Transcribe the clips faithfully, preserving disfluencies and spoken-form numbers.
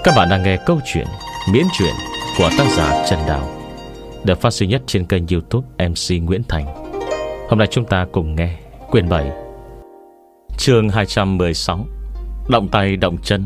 Các bạn đang nghe câu chuyện miễn truyện của tác giả Trần Đào, được phát sinh nhất trên kênh YouTube em xê Nguyễn Thành. Hôm nay chúng ta cùng nghe quyển bảy, chương hai trăm mười sáu, Động tay động chân.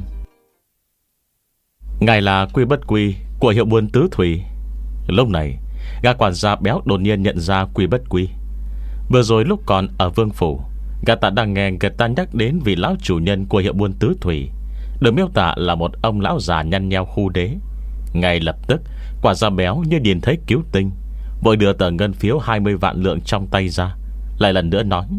Ngài là Quy Bất Quy của hiệu buôn Tứ Thủy. Lúc này gã quản gia béo đột nhiên nhận ra Quy Bất Quy. Vừa rồi lúc còn ở vương phủ, gã ta đang nghe người ta nhắc đến vị lão chủ nhân của hiệu buôn Tứ Thủy, được miêu tả là một ông lão già nhăn nheo khu đế. Ngay lập tức quản gia béo như nhìn thấy cứu tinh, vội đưa tờ ngân phiếu hai mươi vạn lượng trong tay ra, lại lần nữa nói: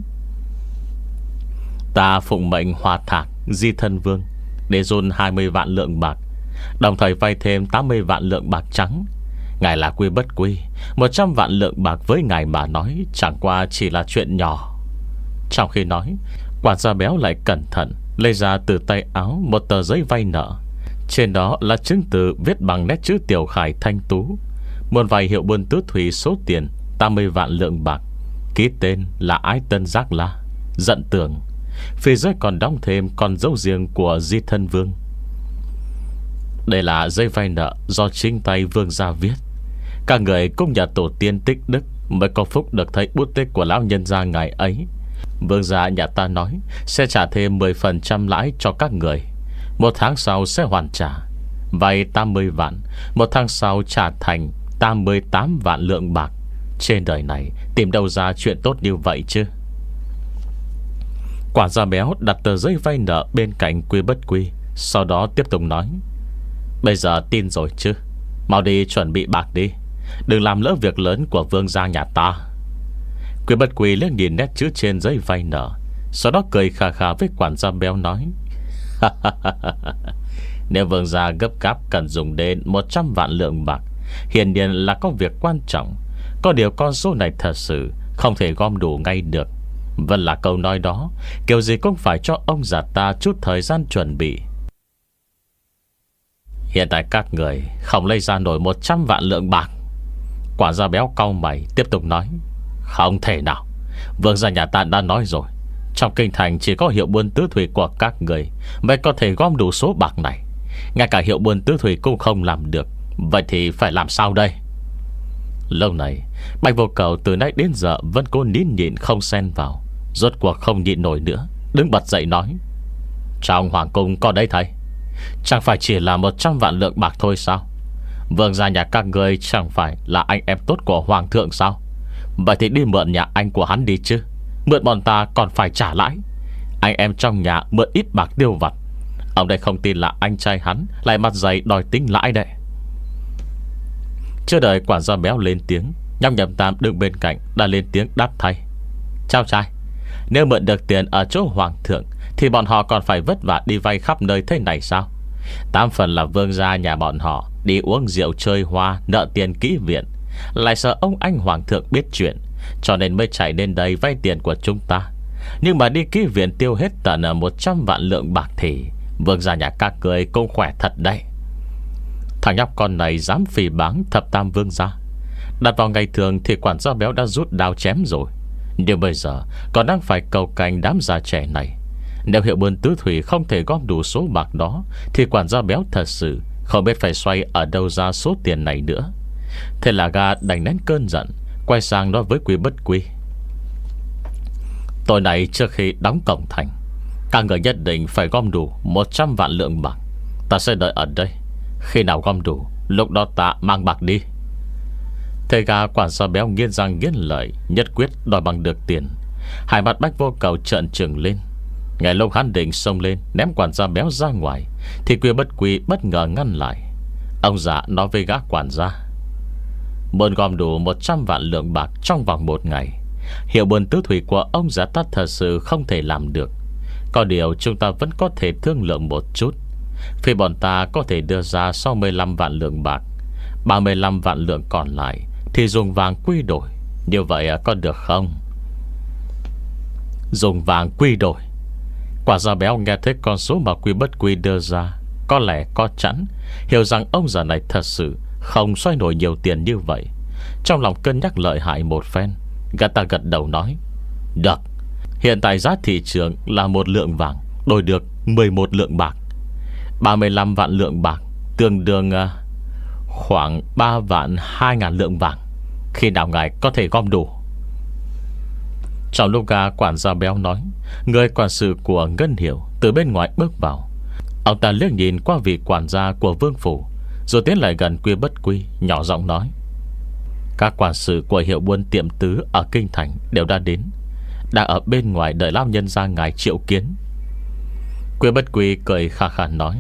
"Ta phụng mệnh Hòa Thạc Di Thân Vương để dồn hai mươi vạn lượng bạc, đồng thời vay thêm tám mươi vạn lượng bạc trắng. Ngài là Quy Bất Quy, một trăm vạn lượng bạc với ngài mà nói chẳng qua chỉ là chuyện nhỏ." Trong khi nói, quản gia béo lại cẩn thận lấy ra từ tay áo một tờ giấy vay nợ. Trên đó là chứng từ viết bằng nét chữ tiểu khải thanh tú, muốn vay hiệu buôn Tứ Thủy số tiền tám mươi vạn lượng bạc, ký tên là Ái Tân Giác La, Dận Tường. Phía dưới còn đóng thêm con dấu riêng của Di Thân Vương. Đây là giấy vay nợ do chính tay vương gia viết. Các người cung nhà tổ tiên tích đức mới có phúc được thấy bút tích của lão nhân gia ngày ấy. Vương gia nhà ta nói sẽ trả thêm mười phần trăm lãi cho các người, một tháng sau sẽ hoàn trả. Vay tám mươi vạn, một tháng sau trả thành tám mươi tám vạn lượng bạc. Trên đời này tìm đâu ra chuyện tốt như vậy chứ? Quản gia béo đặt tờ giấy vay nợ bên cạnh Quy Bất Quy, sau đó tiếp tục nói: "Bây giờ tin rồi chứ? Mau đi chuẩn bị bạc đi, đừng làm lỡ việc lớn của vương gia nhà ta." Quy Bất Quy liếc nhìn nét chữ trên giấy vay nợ, sau đó cười khà khà với quản gia béo nói: "Nếu vương gia gấp gáp cần dùng đến một trăm vạn lượng bạc, hiển nhiên là có việc quan trọng. Có điều con số này thật sự không thể gom đủ ngay được. Vẫn là câu nói đó, kiểu gì cũng phải cho ông già ta chút thời gian chuẩn bị. Hiện tại các người không lấy ra nổi một trăm vạn lượng bạc." Quản gia béo cau mày tiếp tục nói: "Không thể nào. Vương gia nhà ta đã nói rồi, trong kinh thành chỉ có hiệu buôn Tứ Thủy của các người mới có thể gom đủ số bạc này. Ngay cả hiệu buôn Tứ Thủy cũng không làm được, vậy thì phải làm sao đây?" Lâu này Bạch Vô Cầu từ nãy đến giờ vẫn cố nín nhịn không xen vào, rốt cuộc không nhịn nổi nữa, đứng bật dậy nói: "Trong hoàng cung có đấy thầy, chẳng phải chỉ là một trăm vạn lượng bạc thôi sao? Vương gia nhà các người chẳng phải là anh em tốt của hoàng thượng sao? Vậy thì đi mượn nhà anh của hắn đi chứ. Mượn bọn ta còn phải trả lãi. Anh em trong nhà mượn ít bạc tiêu vặt, ông đây không tin là anh trai hắn lại mặt dày đòi tính lãi đấy." Chưa đợi quản gia béo lên tiếng, Nhâm Nhậm Tam đứng bên cạnh đã lên tiếng đáp thay: "Chào trai, nếu mượn được tiền ở chỗ hoàng thượng thì bọn họ còn phải vất vả đi vay khắp nơi thế này sao? Tám phần là vương gia nhà bọn họ đi uống rượu chơi hoa nợ tiền kỹ viện, lại sợ ông anh hoàng thượng biết chuyện, cho nên mới chạy đến đây vay tiền của chúng ta. Nhưng mà đi kỹ viện tiêu hết tận ở một trăm vạn lượng bạc thì vương gia nhà các người cũng khỏe thật đấy." Thằng nhóc con này dám phỉ báng thập tam vương gia. Đặt vào ngày thường thì quản gia béo đã rút đao chém rồi, nhưng bây giờ còn đang phải cầu cạnh đám già trẻ này. Nếu hiệu buôn Tứ Thủy không thể gom đủ số bạc đó thì quản gia béo thật sự không biết phải xoay ở đâu ra số tiền này nữa. Thế là gã đành nén cơn giận, quay sang nói với Quy Bất Quy: "Tối nay trước khi đóng cổng thành, các người nhất định phải gom đủ một trăm vạn lượng bạc. Ta sẽ đợi ở đây, khi nào gom đủ, lúc đó ta mang bạc đi." Thế gã quản gia béo nghiến răng nghiến lợi, nhất quyết đòi bằng được tiền. Hai mắt Bạch Vô Cầu trợn trừng lên. Ngay lúc hắn định xông lên ném quản gia béo ra ngoài thì Quy Bất Quy bất ngờ ngăn lại. Ông già nói với gã quản gia: "Muốn gom đủ một trăm vạn lượng bạc trong vòng một ngày, hiệu buôn Tứ Thủy của ông già ta thật sự không thể làm được. Có điều chúng ta vẫn có thể thương lượng một chút. Phía bọn ta có thể đưa ra sáu mươi lăm vạn lượng bạc, ba mươi lăm vạn lượng còn lại thì dùng vàng quy đổi. Như vậy có được không?" Dùng vàng quy đổi? Quả gia béo nghe thấy con số mà Quy Bất Quy đưa ra, có lẽ có chẵn hiểu rằng ông già này thật sự không xoay nổi nhiều tiền như vậy. Trong lòng cân nhắc lợi hại một phen, gã ta gật đầu nói: "Được. Hiện tại giá thị trường là một lượng vàng đổi được mười một lượng bạc. Ba mươi lăm vạn lượng bạc Tương đương uh, khoảng ba vạn hai ngàn lượng vàng. Khi nào ngài có thể gom đủ? Trong lúc gã quản gia béo nói, người quản sự của Ngân Hiểu từ bên ngoài bước vào. Ông ta liếc nhìn qua vị quản gia của vương phủ, rồi tiến lại gần Quy Bất Quy, nhỏ giọng nói: các quản sự của hiệu buôn tiệm tứ ở kinh thành đều đã đến, đang ở bên ngoài đợi lão nhân gia ngài triệu kiến. Quy Bất Quy cười khà khà nói: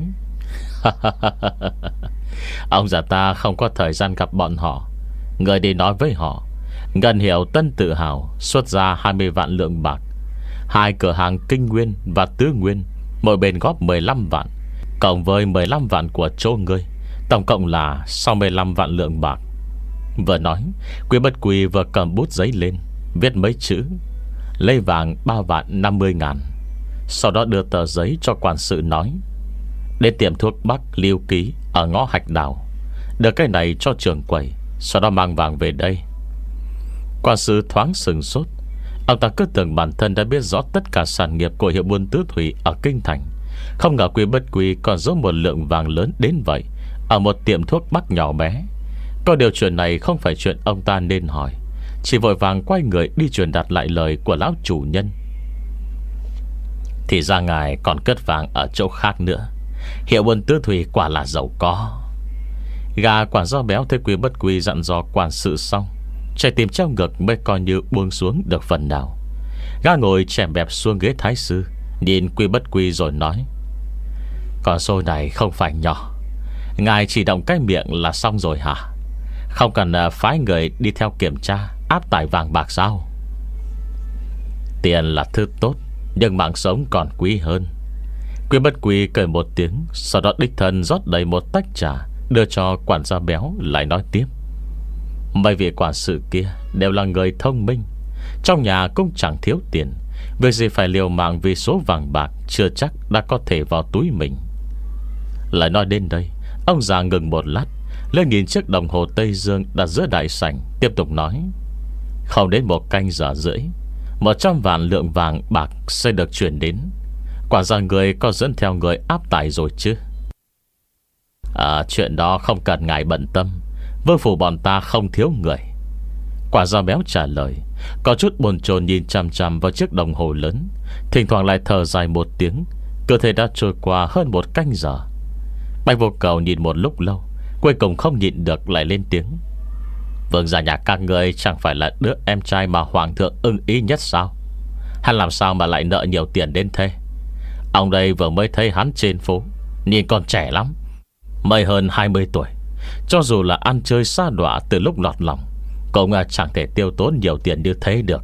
ông già ta không có thời gian gặp bọn họ. Người đi nói với họ, Ngân Hiểu Tân Tự Hào xuất ra hai mươi vạn lượng bạc, hai cửa hàng Kinh Nguyên và Tứ Nguyên mỗi bên góp mười lăm vạn, cộng với mười lăm vạn của chỗ ngươi, tổng cộng là sáu mươi lăm vạn lượng bạc. Vừa nói, Quy Bất Quy vừa cầm bút giấy lên, viết mấy chữ: lấy vàng ba vạn năm mươi ngàn. Sau đó đưa tờ giấy cho quản sự nói: đến tiệm thuốc Bắc Liêu Ký ở ngõ Hạch Đào, đưa cái này cho trưởng quầy, sau đó mang vàng về đây. Quản sự thoáng sừng sốt. Ông ta cứ tưởng bản thân đã biết rõ tất cả sản nghiệp của hiệu buôn tứ thủy ở kinh thành, không ngờ Quy Bất Quy còn giấu một lượng vàng lớn đến vậy ở một tiệm thuốc Bắc nhỏ bé. Có điều chuyện này không phải chuyện ông ta nên hỏi, chỉ vội vàng quay người đi truyền đạt lại lời của lão chủ nhân. Thì ra ngài còn cất vàng ở chỗ khác nữa. Hiệu buôn tứ thủy quả là giàu có. Gà quản gia béo thấy Quy Bất Quy dặn dò quản sự xong, trái tim treo ngực mới coi như buông xuống được phần nào. Gã ngồi chèm bẹp xuống ghế thái sư, nhìn Quy Bất Quy rồi nói: con số này không phải nhỏ. Ngài chỉ động cái miệng là xong rồi hả? Không cần phái người đi theo kiểm tra áp tải vàng bạc sao? Tiền là thứ tốt, nhưng mạng sống còn quý hơn. Quy Bất Quy cười một tiếng, sau đó đích thân rót đầy một tách trà đưa cho quản gia béo, lại nói tiếp: mấy vị quản sự kia đều là người thông minh, trong nhà cũng chẳng thiếu tiền, việc gì phải liều mạng vì số vàng bạc chưa chắc đã có thể vào túi mình. Lại nói đến đây, ông già ngừng một lát, lên nhìn chiếc đồng hồ Tây Dương đặt giữa đại sảnh, tiếp tục nói: không đến một canh giờ rưỡi, một trăm vạn lượng vàng bạc sẽ được chuyển đến. Quản gia người có dẫn theo người áp tải rồi chứ? À, chuyện đó không cần ngài bận tâm, vương phủ bọn ta không thiếu người. Quản gia béo trả lời, có chút bồn chồn nhìn chằm chằm vào chiếc đồng hồ lớn, thỉnh thoảng lại thở dài một tiếng. Cơ thể đã trôi qua hơn một canh giờ. Bạch Vô Cầu nhìn một lúc lâu, cuối cùng không nhịn được lại lên tiếng: vương gia nhà các người chẳng phải là đứa em trai mà hoàng thượng ưng ý nhất sao? Hắn làm sao mà lại nợ nhiều tiền đến thế? Ông đây vừa mới thấy hắn trên phố, nhìn còn trẻ lắm, mới hơn hai mươi tuổi. Cho dù là ăn chơi xa đọa từ lúc lọt lòng, cũng chẳng thể tiêu tốn nhiều tiền như thế được.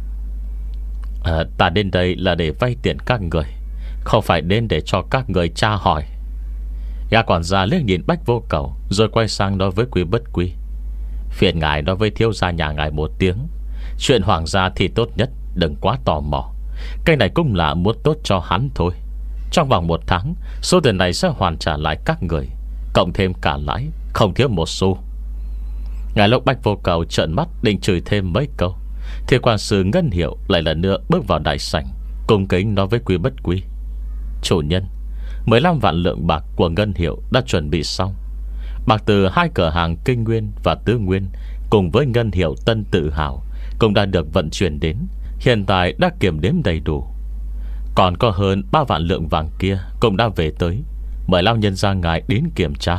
à, Ta đến đây là để vay tiền các người, không phải đến để cho các người tra hỏi. Gã quản gia liếc nhìn Bách Vô Cầu, rồi quay sang nói với Quy Bất Quy: phiền ngài nói với thiếu gia nhà ngài một tiếng, chuyện hoàng gia thì tốt nhất đừng quá tò mò. Cái này cũng là muốn tốt cho hắn thôi. Trong vòng một tháng, số tiền này sẽ hoàn trả lại các người, cộng thêm cả lãi, không thiếu một xu. Ngài lúc Bách Vô Cầu trợn mắt định chửi thêm mấy câu, thì quản sự Ngân Hiểu lại lần nữa bước vào đại sảnh, cung kính nói với Quy Bất Quy: chủ nhân, mười lăm vạn lượng bạc của Ngân Hiểu đã chuẩn bị xong. Bạc từ hai cửa hàng Kinh Nguyên và Tứ Nguyên cùng với Ngân Hiểu Tân Tự Hào cũng đã được vận chuyển đến, hiện tại đã kiểm đếm đầy đủ. Còn có hơn ba vạn lượng vàng kia cũng đã về tới, mời lão nhân gia ngài đến kiểm tra.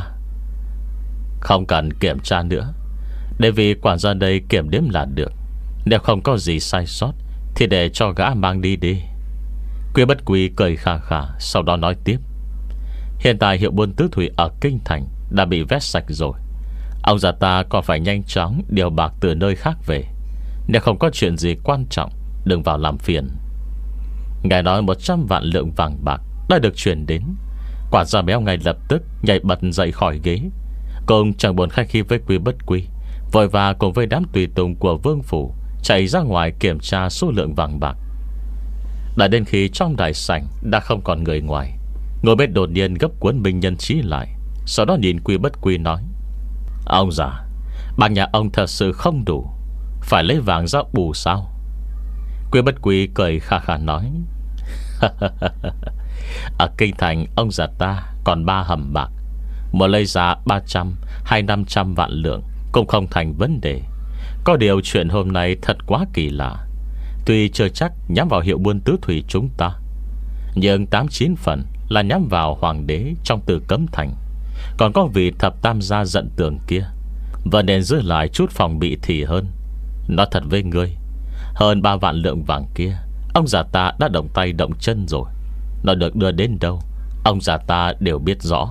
Không cần kiểm tra nữa, để vì quản gia đây kiểm đếm là được. Nếu không có gì sai sót thì để cho gã mang đi đi. Quy Bất Quy cười khà khà, sau đó nói tiếp: hiện tại hiệu buôn tứ thủy ở kinh thành đã bị vét sạch rồi. Ông già ta còn phải nhanh chóng điều bạc từ nơi khác về. Nếu không có chuyện gì quan trọng, đừng vào làm phiền. Ngài nói một trăm vạn lượng vàng bạc đã được chuyển đến. Quản gia béo ngay lập tức nhảy bật dậy khỏi ghế, cùng chẳng buồn khách khí với Quy Bất Quy, vội và cùng với đám tùy tùng của vương phủ chạy ra ngoài kiểm tra số lượng vàng bạc. Đã đến khi trong đại sảnh đã không còn người ngoài, ngồi bên đột nhiên gấp cuốn Minh Nhân Chí lại, sau đó nhìn Quy Bất Quy nói: ông già, bạc nhà ông thật sự không đủ, phải lấy vàng ra bù sao? Quy Bất Quy cười kha kha nói: ở kinh thành ông già ta còn ba hầm bạc, Mà lấy ra ba trăm hay năm trăm vạn lượng cũng không thành vấn đề. Có điều chuyện hôm nay thật quá kỳ lạ. Tuy chưa chắc nhắm vào hiệu buôn tứ thủy chúng ta, nhưng tám chín phần là nhắm vào hoàng đế trong Tử Cấm Thành. Còn có vị thập tam gia giận tường kia, và nên giữ lại chút phòng bị thì hơn. Nói thật với ngươi, hơn ba vạn lượng vàng kia ông già ta đã động tay động chân rồi. Nó được đưa đến đâu ông già ta đều biết rõ.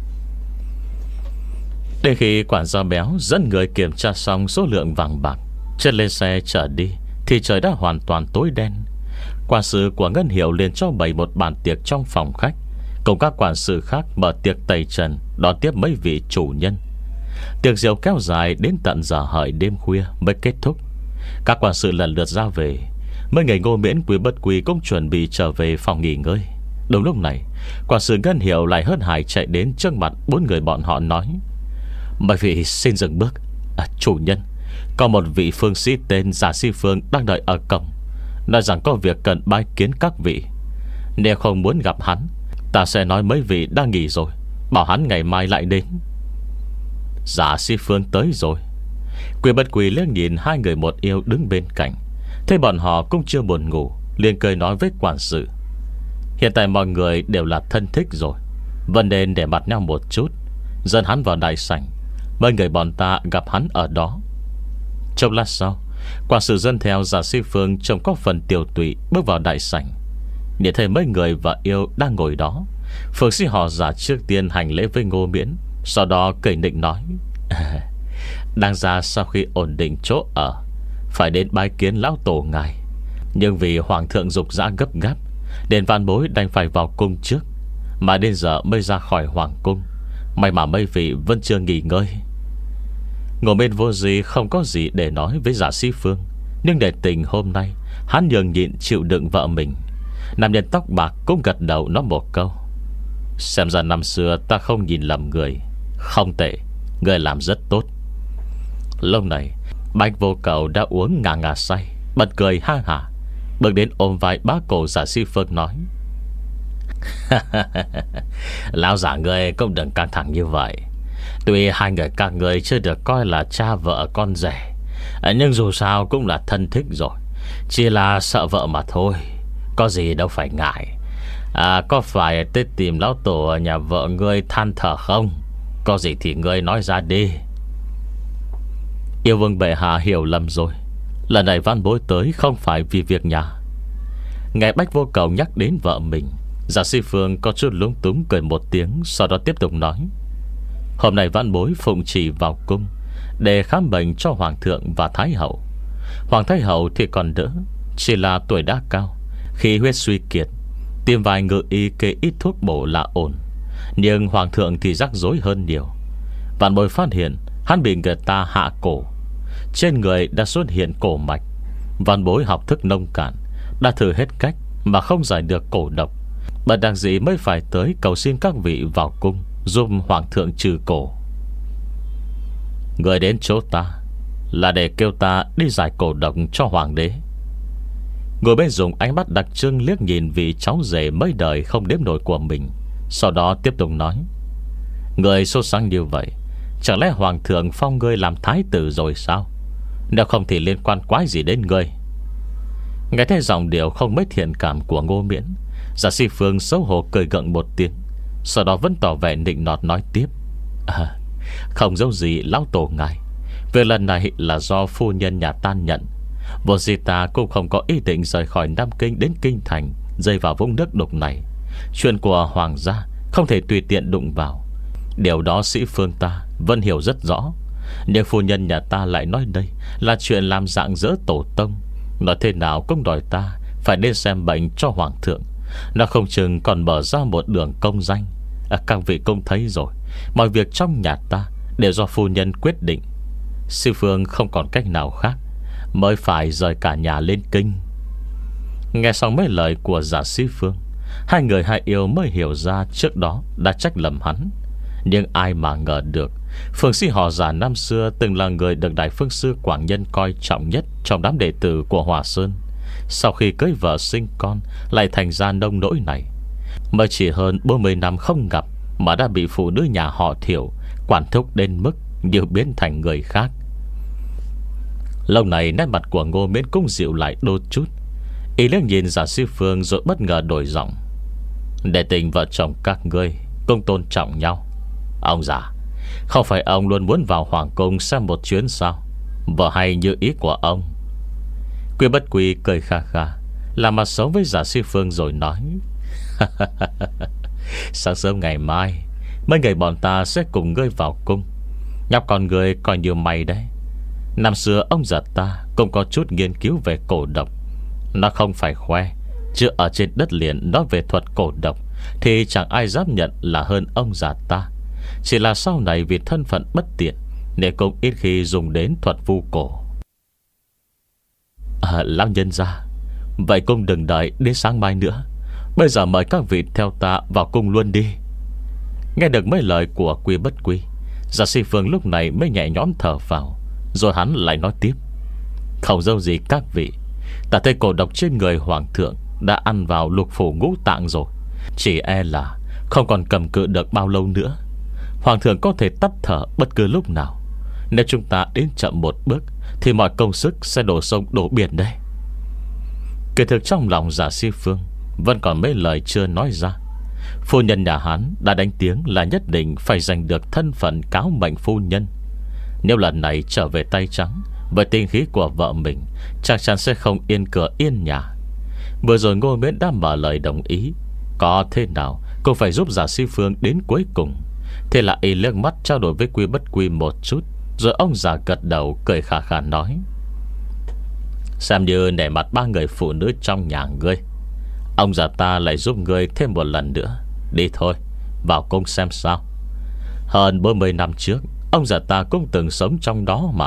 Đến khi quản gia béo dẫn người kiểm tra xong số lượng vàng bạc, chân lên xe trở đi, thì trời đã hoàn toàn tối đen. Quản sự của ngân hiệu liền cho bày một bàn tiệc trong phòng khách, cùng các quản sự khác mở tiệc tẩy trần đón tiếp mấy vị chủ nhân. Tiệc rượu kéo dài đến tận giờ hợi đêm khuya mới kết thúc. Các quản sự lần lượt ra về. Mấy người Ngô Miễn Quý Bất Quý cũng chuẩn bị trở về phòng nghỉ ngơi. Đúng lúc này, quản sự ngân hiệu lại hớt hải chạy đến trước mặt bốn người bọn họ nói: mấy vị xin dừng bước. à, Chủ nhân, có một vị phương sĩ tên Giả Si Phương đang đợi ở cổng, nói rằng có việc cần bái kiến các vị. Nếu không muốn gặp hắn, ta sẽ nói mấy vị đang nghỉ rồi, bảo hắn ngày mai lại đến. Giả Si Phương tới rồi. Quý Bất Quý liếc nhìn hai người một yêu đứng bên cạnh, thấy bọn họ cũng chưa buồn ngủ, liền cười nói với quản sự: hiện tại mọi người đều là thân thích rồi, vẫn nên để mặt nhau một chút, dẫn hắn vào đại sảnh, mấy người bọn ta gặp hắn ở đó. Trong lát sau, quản sự dân theo Giả Si Phương trông có phần tiều tụy bước vào đại sảnh. Nhìn thấy mấy người và yêu đang ngồi đó, phương sĩ họ Giả trước tiên hành lễ với Ngô Miễn, sau đó cười nịnh nói: đáng ra sau khi ổn định chỗ ở, phải đến bái kiến lão tổ ngài, nhưng vì hoàng thượng dục dã gấp gáp, nên van bối đành phải vào cung trước, mà đến giờ mới ra khỏi hoàng cung. May mà mấy vị vẫn chưa nghỉ ngơi. Ngô Miễn vô gì không có gì để nói với Giả Si Phương, nhưng để tình hôm nay hắn nhường nhịn chịu đựng vợ mình. Nam nhân tóc bạc cũng gật đầu nói một câu: xem ra năm xưa ta không nhìn lầm người. Không tệ, người làm rất tốt. Lúc này Bạch Vô Cầu đã uống ngà ngà say, bật cười ha hả, bước đến ôm vai bá cổ Giả Si Phương nói: lão giả người cũng đừng căng thẳng như vậy. Tuy hai người các người chưa được coi là cha vợ con rể, nhưng dù sao cũng là thân thích rồi, chỉ là sợ vợ mà thôi, có gì đâu phải ngại. À, có phải tới tìm lão tổ ở nhà vợ ngươi than thở không? Có gì thì ngươi nói ra đi. Yêu vương bệ hạ hiểu lầm rồi, lần này van bối tới không phải vì việc nhà. Nghe Bách Vô Cầu nhắc đến vợ mình, Giả Si Phương có chút lúng túng cười một tiếng, sau đó tiếp tục nói: hôm nay van bối phụng chỉ vào cung để khám bệnh cho hoàng thượng và thái hậu. Hoàng thái hậu thì còn đỡ, chỉ là tuổi đã cao, khi huyết suy kiệt, tìm vài ngự y kê ít thuốc bổ là ổn. Nhưng hoàng thượng thì rắc rối hơn nhiều. Vạn bối phát hiện hắn bị người ta hạ cổ, trên người đã xuất hiện cổ mạch. Vạn bối học thức nông cạn, đã thử hết cách mà không giải được cổ độc, bất đắc dĩ mới phải tới cầu xin các vị vào cung giúp hoàng thượng trừ cổ. Người đến chỗ ta là để kêu ta đi giải cổ độc cho hoàng đế. Ngồi bên dùng ánh mắt đặc trưng liếc nhìn vị cháu rể mấy đời không đếm nổi của mình, sau đó tiếp tục nói: người sốt sáng như vậy, chẳng lẽ hoàng thượng phong ngươi làm thái tử rồi sao? Nếu không thì liên quan quái gì đến ngươi? Nghe thấy giọng điệu không mấy thiện cảm của Ngô Miễn, Giả Si Phương xấu hổ cười gượng một tiếng, sau đó vẫn tỏ vẻ nịnh nọt nói tiếp: à, không giấu gì lão tổ ngài, việc lần này là do phu nhân nhà ta nhận. Vốn dĩ ta cũng không có ý định rời khỏi Nam Kinh đến Kinh Thành, rơi vào vũng nước đục này. Chuyện của hoàng gia không thể tùy tiện đụng vào, điều đó sĩ phương ta vẫn hiểu rất rõ. Nhưng phu nhân nhà ta lại nói đây là chuyện làm dạng dỡ tổ tông, nói thế nào cũng đòi ta phải đến xem bệnh cho hoàng thượng. Nó không chừng còn mở ra một đường công danh. à, Các vị cũng thấy rồi, mọi việc trong nhà ta đều do phu nhân quyết định. Sư phương không còn cách nào khác, mới phải rời cả nhà lên kinh. Nghe xong mấy lời của Giả Si Phương, hai người hai yêu mới hiểu ra trước đó đã trách lầm hắn. Nhưng ai mà ngờ được, phương sĩ họ Giả năm xưa từng là người được Đại Phương Sư Quảng Nhân coi trọng nhất trong đám đệ tử của Hòa Sơn, sau khi cưới vợ sinh con lại thành ra nông nỗi này. Mới chỉ hơn bốn mươi năm không gặp mà đã bị phụ nữ nhà họ Thiệu quản thúc đến mức như biến thành người khác. Lâu này nét mặt của Ngô Miễn cũng dịu lại đôi chút. Y liếc nhìn Giả Sư Phương rồi bất ngờ đổi giọng: để tình vợ chồng các ngươi cũng tôn trọng nhau. Ông già, không phải ông luôn muốn vào hoàng cung xem một chuyến sao? Vợ hay như ý của ông. Quy Bất Quy cười kha kha, làm mặt xấu với Giả Sư Phương rồi nói: sáng sớm ngày mai mấy người bọn ta sẽ cùng ngươi vào cung. Nhóc con ngươi coi như mày đấy. Năm xưa ông già ta cũng có chút nghiên cứu về cổ độc. Nó không phải khoe, chứ ở trên đất liền nói về thuật cổ độc thì chẳng ai dám nhận là hơn ông già ta. Chỉ là sau này vì thân phận bất tiện nên cũng ít khi dùng đến thuật vu cổ. À, lão nhân gia, vậy cũng đừng đợi đến sáng mai nữa. Bây giờ mời các vị theo ta vào cung luôn đi. Nghe được mấy lời của Quy Bất Quy, Giả Si Phương lúc này mới nhẹ nhõm thở vào. Rồi hắn lại nói tiếp: không dâu gì các vị, ta thấy cổ độc trên người hoàng thượng đã ăn vào lục phủ ngũ tạng rồi. Chỉ e là không còn cầm cự được bao lâu nữa. Hoàng thượng có thể tắt thở bất cứ lúc nào. Nếu chúng ta đến chậm một bước thì mọi công sức sẽ đổ sông đổ biển đấy. Kỳ thực trong lòng Giả Si Phương vẫn còn mấy lời chưa nói ra. Phu nhân nhà hắn đã đánh tiếng là nhất định phải giành được thân phận cáo mệnh phu nhân. Nếu lần này trở về tay trắng với tinh khí của vợ mình, chắc chắn sẽ không yên cửa yên nhà. Vừa rồi Ngô Miễn đã mở lời đồng ý, có thế nào cũng phải giúp Giả Si Phương đến cuối cùng. Thế là y liếc mắt trao đổi với Quy Bất Quy một chút, rồi ông già gật đầu cười khà khà nói: xem như nể mặt ba người phụ nữ trong nhà ngươi, ông già ta lại giúp ngươi thêm một lần nữa. Đi thôi, vào cung xem sao. Hơn bốn mươi năm trước ông già ta cũng từng sống trong đó mà.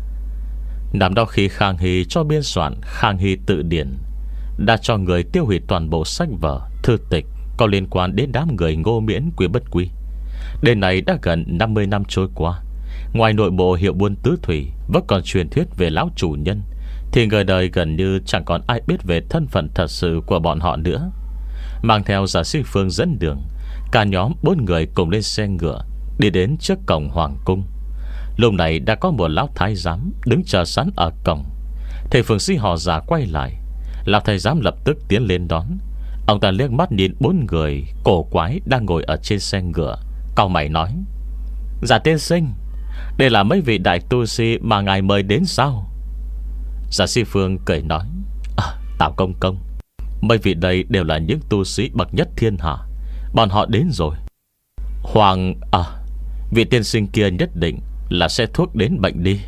Năm đó khi Khang Hy cho biên soạn Khang Hy tự điển, đã cho người tiêu hủy toàn bộ sách vở, thư tịch có liên quan đến đám người Ngô Miễn, Quy Bất Quy. Đến nay đã gần năm mươi năm trôi qua, ngoài nội bộ hiệu buôn tứ thủy vẫn còn truyền thuyết về lão chủ nhân, thì người đời gần như chẳng còn ai biết về thân phận thật sự của bọn họ nữa. Mang theo Giả Si Phương dẫn đường, cả nhóm bốn người cùng lên xe ngựa đi đến trước cổng hoàng cung. Lúc này đã có một lão thái giám đứng chờ sẵn ở cổng. Thầy Phường Sĩ họ Giả quay lại, lão thái giám lập tức tiến lên đón. Ông ta liếc mắt nhìn bốn người cổ quái đang ngồi ở trên xe ngựa, cau mày nói: Giả tiên sinh, đây là mấy vị đại tu sĩ mà ngài mời đến sao? Giả Si Phương cười nói: à, Tào công công, mấy vị đây đều là những tu sĩ bậc nhất thiên hạ. Bọn họ đến rồi. Hoàng à vị tiên sinh kia nhất định là sẽ thuốc đến bệnh đi.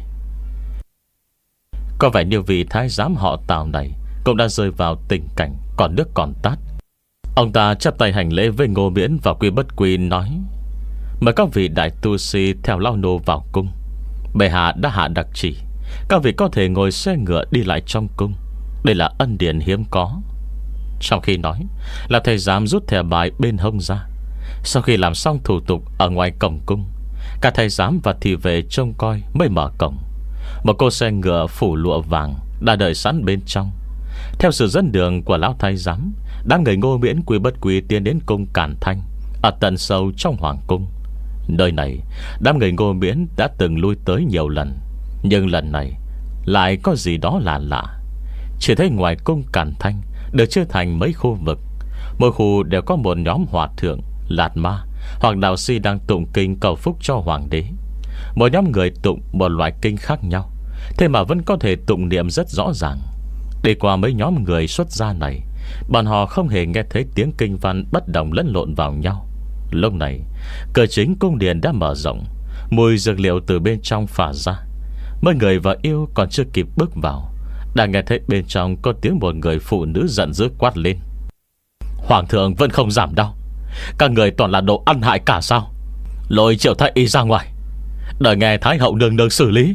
Có vẻ như vị thái giám họ Tào này cũng đã rơi vào tình cảnh còn nước còn tát. Ông ta chắp tay hành lễ với Ngô Miễn và Quy Bất Quy, nói: mời các vị đại tu sĩ theo lao nô vào cung. Bệ hạ đã hạ đặc chỉ, các vị có thể ngồi xe ngựa đi lại trong cung. Đây là ân điển hiếm có. Trong khi nói, là thầy giám rút thẻ bài bên hông ra. Sau khi làm xong thủ tục ở ngoài cổng cung, cả thầy giám và thị vệ trông coi mới mở cổng. Một cô xe ngựa phủ lụa vàng đã đợi sẵn bên trong. Theo sự dẫn đường của lão thái giám, đám người Ngô Miễn, Quy Bất Quy tiến đến cung Càn Thanh, ở tận sâu trong hoàng cung. Nơi này đám người Ngô Miễn đã từng lui tới nhiều lần, nhưng lần này lại có gì đó là lạ. Chỉ thấy ngoài cung Càn Thanh được chia thành mấy khu vực. Mỗi khu đều có một nhóm hòa thượng, lạt ma hoặc đạo sĩ đang tụng kinh cầu phúc cho hoàng đế. Mỗi nhóm người tụng một loại kinh khác nhau, thế mà vẫn có thể tụng niệm rất rõ ràng. Đi qua mấy nhóm người xuất gia này, bọn họ không hề nghe thấy tiếng kinh văn bất đồng lẫn lộn vào nhau. Lúc này cửa chính cung điện đã mở rộng, mùi dược liệu từ bên trong phả ra. Mấy người và yêu còn chưa kịp bước vào, đã nghe thấy bên trong có tiếng một người phụ nữ giận dữ quát lên: Hoàng thượng vẫn không giảm đâu, các người toàn là đồ ăn hại cả sao? Lôi Triệu Thái Y ra ngoài, đợi nghe Thái hậu nương nương xử lý.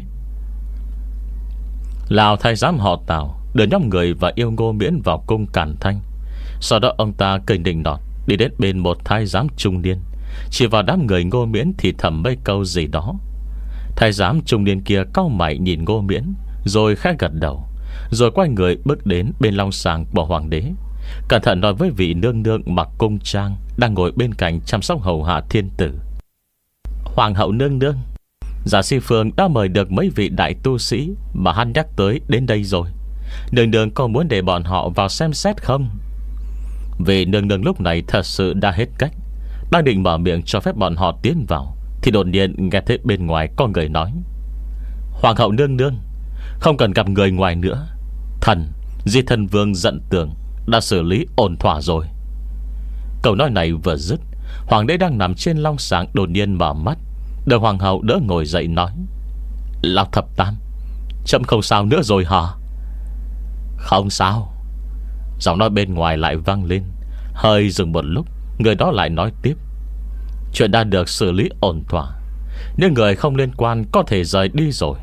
Lào thái giám họ Tào đưa nhóm người và yêu Ngô Miễn vào cung Càn Thanh. Sau đó ông ta kênh đình nọt đi đến bên một thái giám trung niên, chỉ vào đám người Ngô Miễn thì thầm mấy câu gì đó. Thái giám trung niên kia cau mày nhìn Ngô Miễn, rồi khẽ gật đầu, rồi quay người bước đến bên long sàng của hoàng đế. cẩn thận nói với vị nương nương mặc cung trang đang ngồi bên cạnh chăm sóc hầu hạ thiên tử: Hoàng hậu nương nương, Giả Si Phương đã mời được mấy vị đại tu sĩ mà hắn nhắc tới đến đây rồi. Nương nương có muốn để bọn họ vào xem xét không? Vì nương nương lúc này thật sự đã hết cách, đang định mở miệng cho phép bọn họ tiến vào, thì đột nhiên nghe thấy bên ngoài có người nói: Hoàng hậu nương nương, không cần gặp người ngoài nữa. Thần Di Thân Vương Giận Tường đã xử lý ổn thỏa rồi. Câu nói này vừa dứt, hoàng đế đang nằm trên long sàng đột nhiên mở mắt, được hoàng hậu đỡ ngồi dậy nói: Lão thập tam, chậm không sao nữa rồi hả? Không sao. Giọng nói bên ngoài lại vang lên. Hơi dừng một lúc, người đó lại nói tiếp: Chuyện đã được xử lý ổn thỏa, nhưng người không liên quan có thể rời đi rồi.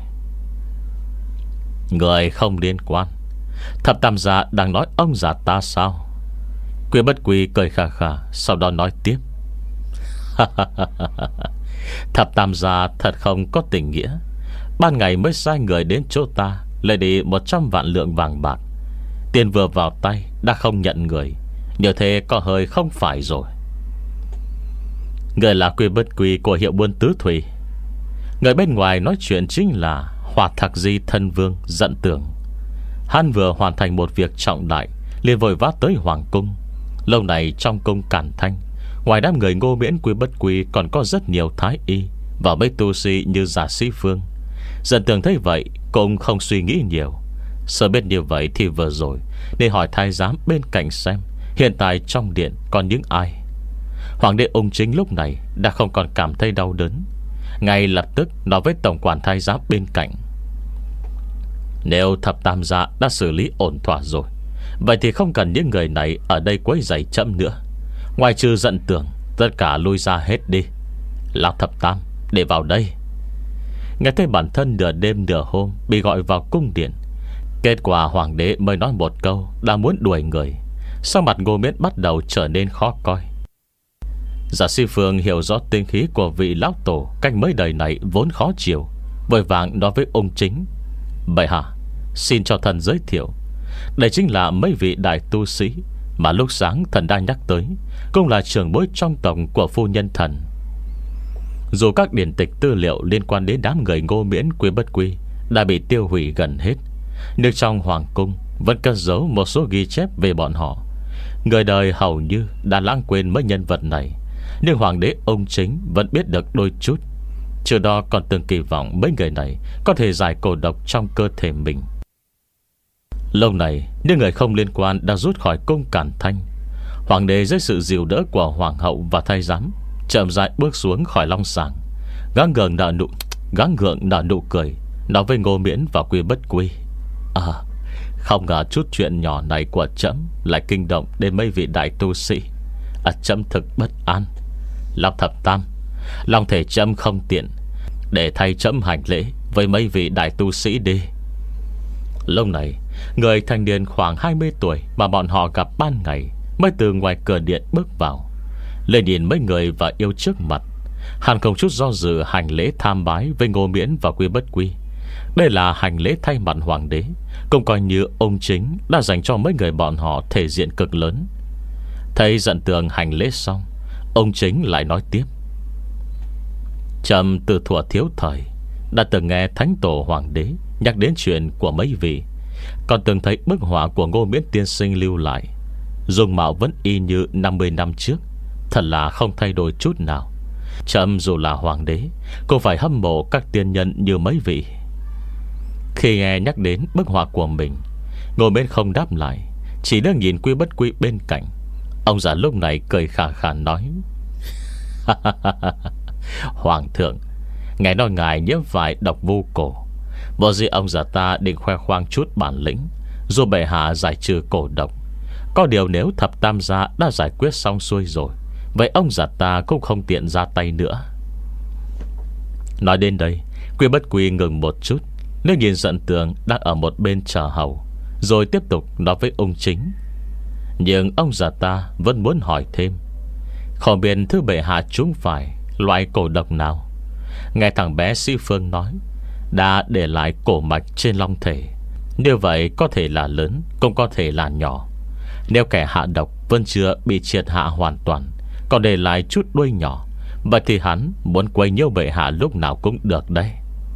Người không liên quan? Thập tam gia đang nói ông già ta sao? Quy Bất Quy cười khà khà, sau đó nói tiếp: Thập tam gia thật không có tình nghĩa. Ban ngày mới sai người đến chỗ ta lấy đi một trăm vạn lượng vàng bạc. Tiền vừa vào tay đã không nhận người, như thế có hơi không phải rồi. Người là Quy Bất Quy của hiệu buôn Tứ Thủy. Người bên ngoài nói chuyện chính là Hòa Thạc Di Thân Vương Giận Tường. Hắn vừa hoàn thành một việc trọng đại, liền vội vã tới hoàng cung. Lâu này trong cung Càn Thanh, ngoài đám người Ngô Miễn Quy Bất Quy, còn có rất nhiều thái y và mấy tu sĩ như Giả Si Phương. Giận Tường thấy vậy cũng không suy nghĩ nhiều. Sợ biết như vậy thì vừa rồi nên hỏi thái giám bên cạnh xem hiện tại trong điện còn những ai. Hoàng đế Ung Chính lúc này đã không còn cảm thấy đau đớn, ngay lập tức nói với tổng quản thái giám bên cạnh: Nếu thập tam gia đã xử lý ổn thỏa rồi, vậy thì không cần những người này ở đây quấy rầy chậm nữa. Ngoài trừ Giận Tường, tất cả lui ra hết đi. Lão thập tam, để vào đây. Nghe thấy bản thân nửa đêm nửa hôm bị gọi vào cung điện, kết quả hoàng đế mới nói một câu đã muốn đuổi người. Sau mặt Ngô Miễn bắt đầu trở nên khó coi. Giả Si Phương hiểu rõ tinh khí của vị lão tổ cách mấy đời này vốn khó chịu, vội vàng nói với Ung Chính: Bệ hạ, xin cho thần giới thiệu, đây chính là mấy vị đại tu sĩ mà lúc sáng thần đang nhắc tới, cũng là trưởng bối trong tộc của phu nhân thần. Dù các điển tịch tư liệu liên quan đến đám người Ngô Miễn Quy Bất Quy đã bị tiêu hủy gần hết, nhưng trong hoàng cung vẫn cất giấu một số ghi chép về bọn họ. Người đời hầu như đã lãng quên mấy nhân vật này, nhưng hoàng đế Ung Chính vẫn biết được đôi chút. Trước đó còn từng kỳ vọng mấy người này có thể giải cổ độc trong cơ thể mình. Lâu này những người không liên quan đã rút khỏi cung Càn Thanh. Hoàng đế dưới sự dìu đỡ của hoàng hậu và thái giám chậm rãi bước xuống khỏi long sàng, gắng gượng nở nụ gắng gượng nở nụ cười, nói với Ngô Miễn và Quy Bất Quy: À, không ngờ chút chuyện nhỏ này của trẫm lại kinh động đến mấy vị đại tu sĩ. À, trẫm thực bất an. Lão thập tam, lòng thể trẫm không tiện, để thay trẫm hành lễ với mấy vị đại tu sĩ đi. Lúc này, người thanh niên khoảng hai mươi tuổi mà bọn họ gặp ban ngày mới từ ngoài cửa điện bước vào, lên nhìn mấy người và yêu trước mặt. Hắn không chút do dự hành lễ tham bái với Ngô Miễn và Quy Bất Quy. Đây là hành lễ thay mặt hoàng đế, cũng coi như ông chính đã dành cho mấy người bọn họ thể diện cực lớn. Thấy Giận Tường hành lễ xong, ông chính lại nói tiếp: Trẫm từ thuở thiếu thời đã từng nghe thánh tổ hoàng đế nhắc đến chuyện của mấy vị, còn từng thấy bức họa của Ngô Miễn tiên sinh lưu lại, dung mạo vẫn y như năm mươi năm trước, thật là không thay đổi chút nào. Trẫm dù là hoàng đế cũng phải hâm mộ các tiên nhân như mấy vị. Khi nghe nhắc đến bức họa của mình, Ngô Miễn không đáp lại, chỉ đang nhìn Quy Bất Quy bên cạnh. Ông già lúc này cười khà khà nói: Hoàng thượng, ngài nói ngài nhiễm phải độc vu cổ, vô gì ông già ta định khoe khoang chút bản lĩnh, dù bệ hạ giải trừ cổ độc. Có điều nếu thập tam gia đã giải quyết xong xuôi rồi, vậy ông già ta cũng không tiện ra tay nữa. Nói đến đây, Quy Bất Quy ngừng một chút, nếu nhìn Giận Tường đang ở một bên chờ hầu, rồi tiếp tục nói với ông chính: Nhưng ông già ta vẫn muốn hỏi thêm, không biết thứ bệ hạ chúng phải loại cổ độc nào. Nghe thằng bé Si Phương nói đã để lại cổ mạch trên long thể, như vậy có thể là lớn, cũng có thể là nhỏ. Nếu kẻ hạ độc vẫn chưa bị triệt hạ hoàn toàn, còn để lại chút đuôi nhỏ, vậy thì hắn muốn quấy nhiêu bệ hạ lúc nào cũng được đấy.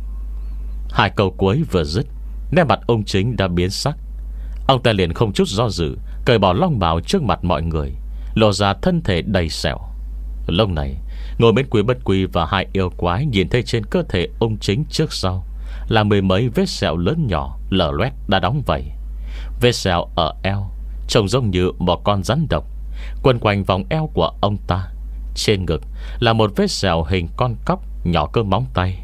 Hai câu cuối vừa dứt, nét mặt ông Chính đã biến sắc. Ông ta liền không chút do dự cởi bỏ long bào trước mặt mọi người, lộ ra thân thể đầy sẹo. Lúc này ngồi bên Quý Bất Quy và hai yêu quái nhìn thấy trên cơ thể ông Chính trước sau là mười mấy vết sẹo lớn nhỏ lở loét đã đóng vảy. Vết sẹo ở eo trông giống như một con rắn độc quấn quanh vòng eo của ông ta. Trên ngực là một vết sẹo hình con cóc nhỏ cơ móng tay.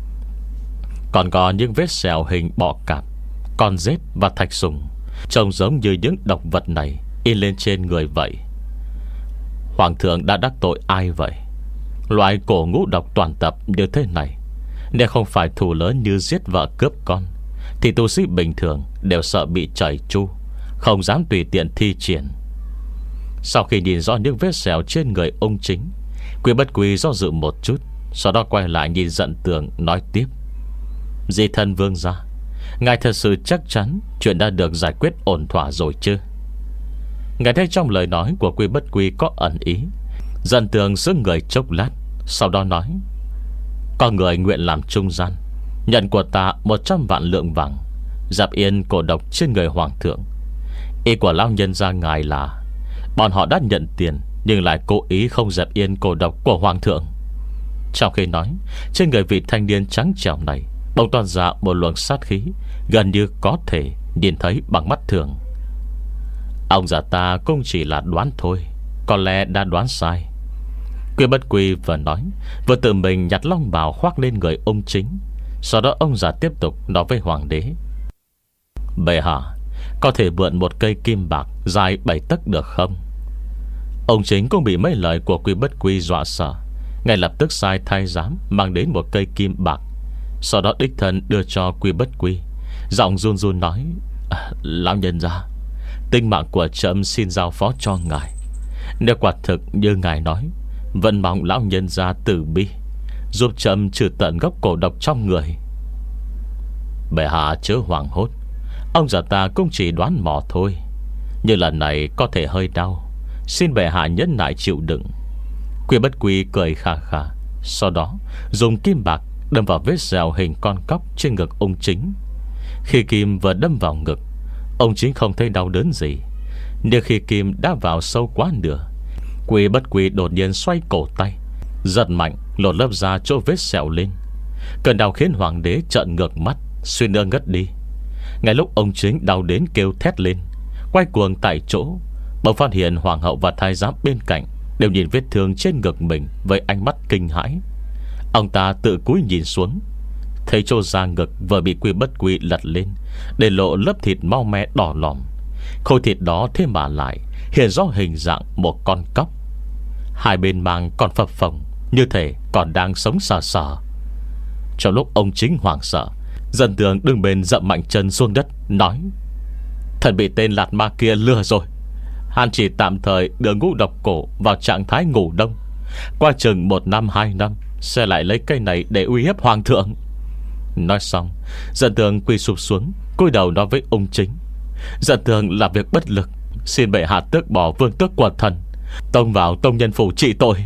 Còn có những vết sẹo hình bọ cạp, con rết và thạch sùng, trông giống như những độc vật này in lên trên người vậy. Hoàng thượng đã đắc tội ai vậy? Loại cổ ngũ độc toàn tập như thế này, nếu không phải thù lớn như giết vợ cướp con, thì tu sĩ bình thường đều sợ bị chảy chu, không dám tùy tiện thi triển. Sau khi nhìn rõ những vết sẹo trên người ông Chính, Quý Bất Quy do dự một chút, sau đó quay lại nhìn Dận Tường nói tiếp: Di thân vương gia, ngài thật sự chắc chắn chuyện đã được giải quyết ổn thỏa rồi chứ? Ngài thấy trong lời nói của Quý Bất Quy có ẩn ý. Dận Tường sững người chốc lát, sau đó nói: Có người nguyện làm trung gian, nhận của ta một trăm vạn lượng vàng, dẹp yên cổ độc trên người hoàng thượng. Ý của lão nhân gia ngài là bọn họ đã nhận tiền, nhưng lại cố ý không dẹp yên cổ độc của hoàng thượng. Trong khi nói, trên người vị thanh niên trắng trẻo này bỗng toan ra một luồng sát khí, gần như có thể nhìn thấy bằng mắt thường. Ông già ta cũng chỉ là đoán thôi, có lẽ đã đoán sai. Quý Bất Quy vừa nói, vừa tự mình nhặt long bào khoác lên người ông Chính. Sau đó ông già tiếp tục nói với hoàng đế: Bệ hạ, có thể mượn một cây kim bạc dài bảy tấc được không? Ông Chính cũng bị mấy lời của Quý Bất Quy dọa sợ, ngay lập tức sai thái giám mang đến một cây kim bạc. Sau đó đích thân đưa cho Quý Bất Quy, giọng run run nói: à, Lão nhân gia, tính mạng của trẫm xin giao phó cho ngài. Nếu quả thực như ngài nói, vẫn mong lão nhân gia từ bi, giúp trẫm trừ tận gốc cổ độc trong người. Bệ hạ chớ hoảng hốt, ông già ta cũng chỉ đoán mò thôi, nhưng lần này có thể hơi đau, xin bệ hạ nhẫn nại chịu đựng. Quý Bất Quy cười khà khà, sau đó dùng kim bạc đâm vào vết sẹo hình con cóc trên ngực ông Chính. Khi kim vừa đâm vào ngực, ông Chính không thấy đau đớn gì, nhưng khi kim đã vào sâu quá nửa, Quý Bất Quy đột nhiên xoay cổ tay, giật mạnh lột lớp da chỗ vết sẹo lên. Cơn đau khiến hoàng đế trợn ngược mắt, suy nữa ngất đi. Ngay lúc ông Chính đau đến kêu thét lên, quay cuồng tại chỗ, bỗng phát hiện hoàng hậu và thái giám bên cạnh đều nhìn vết thương trên ngực mình với ánh mắt kinh hãi. Ông ta tự cúi nhìn xuống, thấy chỗ da ngực vừa bị Quý Bất Quy lật lên, để lộ lớp thịt mau me đỏ lòm. Khối thịt đó thế mà lại hiện rõ hình dạng một con cóc, hai bên mang còn phập phồng, như thể còn đang sống sờ sờ. Trong lúc ông Chính hoảng sợ, Dận Tường đứng bên dậm mạnh chân xuống đất, nói: Thần bị tên Lạt Ma kia lừa rồi. Hắn chỉ tạm thời đưa ngũ độc cổ vào trạng thái ngủ đông, qua chừng một năm hai năm sẽ lại lấy cây này để uy hiếp hoàng thượng. Nói xong, Dận Tường quỳ sụp xuống, cúi đầu nói với ông Chính: Dận Tường làm việc bất lực, xin bệ hạ tước bỏ vương tước của thần, tông vào tông nhân phủ trị tội.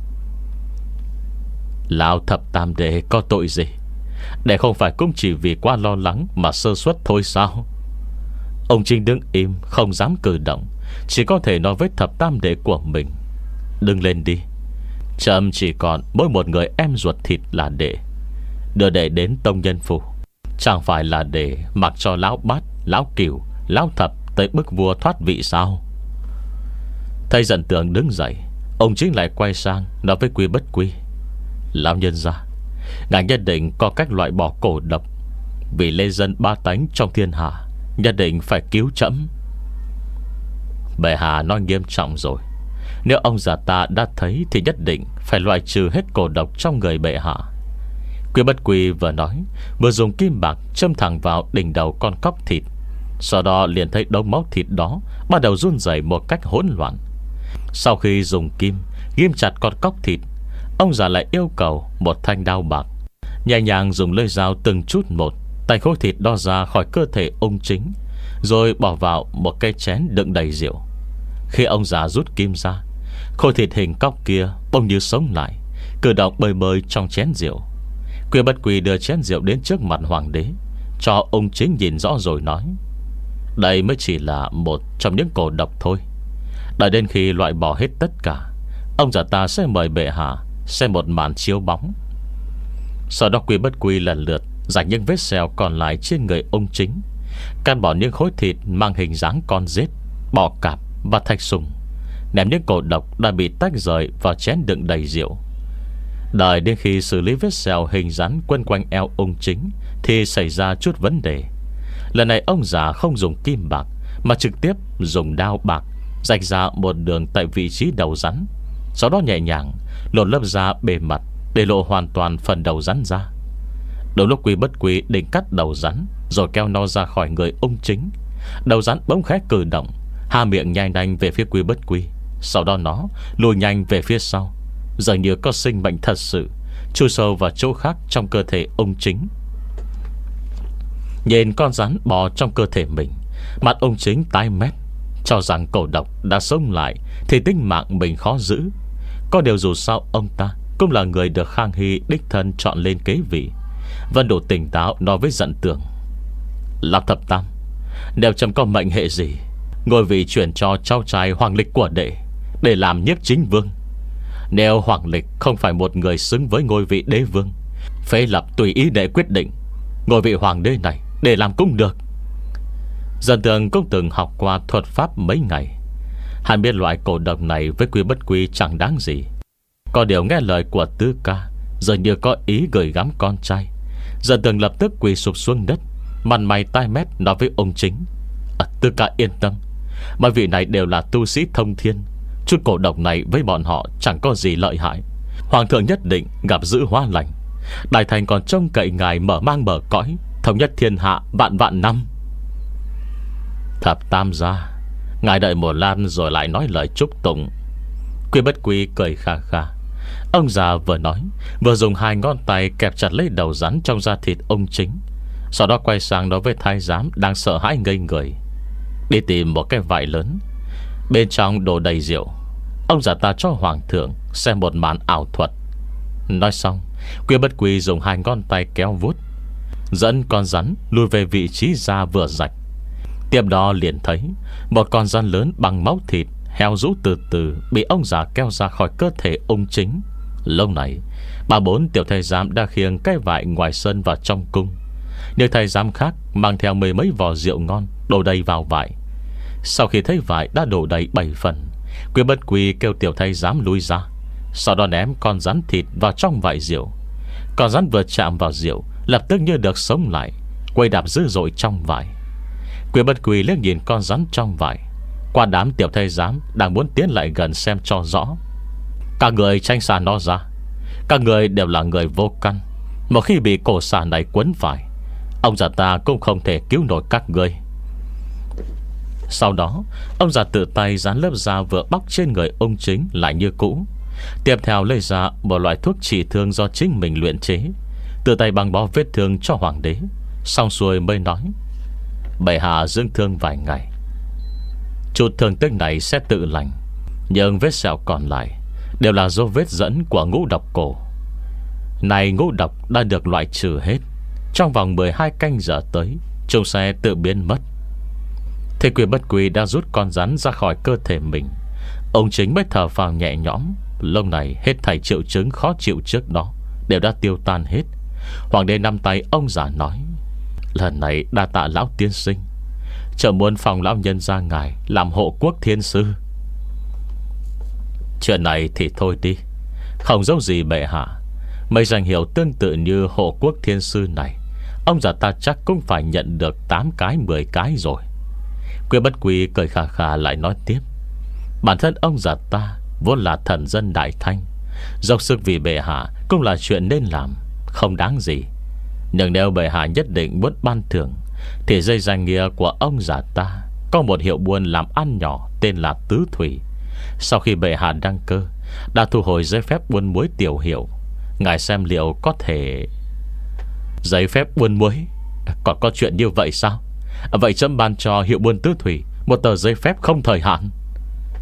Lão thập tam đệ có tội gì? Để không phải cũng chỉ vì quá lo lắng mà sơ suất thôi sao? Ông Chính đứng im, không dám cử động, chỉ có thể nói với thập tam đệ của mình: Đừng lên đi, trẫm chỉ còn mỗi một người em ruột thịt là đệ. Đưa đệ đến tông nhân phủ, chẳng phải là để mặc cho lão bát, lão cửu, lão thập tới bức vua thoát vị sao? Thấy Dận Tường đứng dậy, ông Chính lại quay sang nói với Quý Bất Quy: Lão nhân gia, ngài nhất định có cách loại bỏ cổ độc, vì lê dân ba tánh trong thiên hạ, nhất định phải cứu trẫm. Bệ hạ nói nghiêm trọng rồi, nếu ông già ta đã thấy thì nhất định phải loại trừ hết cổ độc trong người bệ hạ. Quý Bất Quy vừa nói, vừa dùng kim bạc châm thẳng vào đỉnh đầu con cóc thịt. Sau đó liền thấy đống máu thịt đó bắt đầu run rẩy một cách hỗn loạn. Sau khi dùng kim ghim chặt con cóc thịt, ông già lại yêu cầu một thanh đao bạc, nhẹ nhàng dùng lưỡi dao từng chút một tách khối thịt đó ra khỏi cơ thể ông Chính, rồi bỏ vào một cái chén đựng đầy rượu. Khi ông già rút kim ra, khối thịt hình cóc kia bỗng như sống lại, cử động bơi bơi trong chén rượu. Quy Bất Quy đưa chén rượu đến trước mặt hoàng đế, cho ông chính nhìn rõ rồi nói: đây mới chỉ là một trong những cổ độc thôi. Đợi đến khi loại bỏ hết tất cả, ông già ta sẽ mời bệ hạ xem một màn chiếu bóng. Sau đó Quy Bất Quy lần lượt rạch những vết sẹo còn lại trên người ông chính, cắt bỏ những khối thịt mang hình dáng con rết, bò cạp và thạch sùng, ném những cổ độc đã bị tách rời vào chén đựng đầy rượu. Đợi đến khi xử lý vết sẹo hình rắn quấn quanh eo ông chính thì xảy ra chút vấn đề. Lần này ông già không dùng kim bạc, mà trực tiếp dùng đao bạc rạch ra một đường tại vị trí đầu rắn, sau đó nhẹ nhàng lột lớp da bề mặt để lộ hoàn toàn phần đầu rắn ra. Đúng lúc Quy Bất Quy định cắt đầu rắn rồi kéo nó ra khỏi người ông chính, đầu rắn bỗng khẽ cử động, há miệng nhai nhanh về phía Quy Bất Quy. Sau đó nó lùi nhanh về phía sau, dường như có sinh mệnh thật sự chui sâu vào chỗ khác trong cơ thể ông chính. Nhìn con rắn bò trong cơ thể mình, mặt ông chính tái mét, cho rằng cổ độc đã sống lại thì tính mạng mình khó giữ. Có điều dù sao ông ta cũng là người được Khang Hy đích thân chọn lên kế vị, vẫn đủ tỉnh táo nói với Dận Tường: Lạc Thập Tam, nếu chẳng có mệnh hệ gì, ngôi vị chuyển cho cháu trai Hoàng Lịch của đệ để làm nhiếp chính vương. Nếu Hoàng Lịch không phải một người xứng với ngôi vị đế vương, phế lập tùy ý đệ quyết định. Ngôi vị hoàng đế này để làm cũng được. Dận Tường cũng từng học qua thuật pháp mấy ngày, hắn biết loại cổ độc này với Quy Bất Quy chẳng đáng gì. Có điều nghe lời của Tứ Ca dường như có ý gửi gắm con trai. Dận Tường lập tức quỳ sụp xuống đất, mặt mày tai mét nói với ông chính: à, Tứ Ca yên tâm, mọi vị này đều là tu sĩ thông thiên, chút cổ độc này với bọn họ chẳng có gì lợi hại. Hoàng thượng nhất định gặp dữ hóa lành. Đại thành còn trông cậy ngài mở mang mở cõi, thống nhất thiên hạ vạn vạn năm. Thập Tam gia, ngài đợi một lát rồi lại nói lời chúc tụng. Quy Bất Quy cười kha kha. Ông già vừa nói vừa dùng hai ngón tay kẹp chặt lấy đầu rắn trong da thịt ông chính, sau đó quay sang nói với thái giám đang sợ hãi ngây người: đi tìm một cái vải lớn, bên trong đổ đầy rượu. Ông già ta cho hoàng thượng xem một màn ảo thuật. Nói xong, Quy Bất Quy dùng hai ngón tay kéo vuốt, dẫn con rắn lùi về vị trí da vừa rạch. Tiếp đó liền thấy một con rắn lớn bằng máu thịt heo rũ từ từ bị ông già kéo ra khỏi cơ thể ông chính. Lúc này ba bốn tiểu thầy giám đã khiêng cái vải ngoài sân vào trong cung. Nhiều thầy giám khác mang theo mười mấy vò rượu ngon đổ đầy vào vải. Sau khi thấy vải đã đổ đầy bảy phần, Quy Bất Quy kêu tiểu thầy giám lui ra, sau đó ném con rắn thịt vào trong vải rượu. Con rắn vừa chạm vào rượu lập tức như được sống lại, quay đạp dữ dội trong vải. Quy Bất Quy liếc nhìn con rắn trong vải, qua đám tiểu thầy giám đang muốn tiến lại gần xem cho rõ: các người tranh xa nó ra, các người đều là người vô căn. Một khi bị cổ xà này quấn phải, ông già ta cũng không thể cứu nổi các người. Sau đó ông già tự tay dán lớp da vừa bóc trên người ông chính lại như cũ. Tiếp theo lấy ra một loại thuốc trị thương do chính mình luyện chế, tự tay băng bó vết thương cho hoàng đế. Xong xuôi mới nói: bệ hạ dưỡng thương vài ngày, chút thương tích này sẽ tự lành. Nhưng vết sẹo còn lại đều là dấu vết dẫn của ngũ độc cổ. Này ngũ độc đã được loại trừ hết, trong vòng mười hai canh giờ tới chúng sẽ tự biến mất. Thế Quy Bất Quy đã rút con rắn ra khỏi cơ thể mình, ông chính mới thở phào nhẹ nhõm. Lúc này hết thảy triệu chứng khó chịu trước đó đều đã tiêu tan hết. Hoàng đế nắm tay ông già nói: lần này đa tạ lão tiên sinh, chờ muốn phòng lão nhân ra ngài làm hộ quốc thiên sư. Chuyện này thì thôi đi, không giấu gì bệ hạ. Mấy danh hiệu tương tự như hộ quốc thiên sư này, ông già ta chắc cũng phải nhận được tám cái mười cái rồi. Quy Bất Quy cười khà khà lại nói tiếp: bản thân ông già ta vốn là thần dân đại thanh, dốc sức vì bệ hạ cũng là chuyện nên làm, không đáng gì. Nhưng nếu bệ hạ nhất định muốn ban thưởng, thì dây danh nghĩa của ông già ta có một hiệu buôn làm ăn nhỏ tên là Tứ Thủy. Sau khi bệ hạ đăng cơ, đã thu hồi giấy phép buôn muối tiểu hiệu. Ngài xem liệu có thể... Giấy phép buôn muối? Còn có chuyện như vậy sao? Vậy chấm ban cho hiệu buôn Tứ Thủy một tờ giấy phép không thời hạn.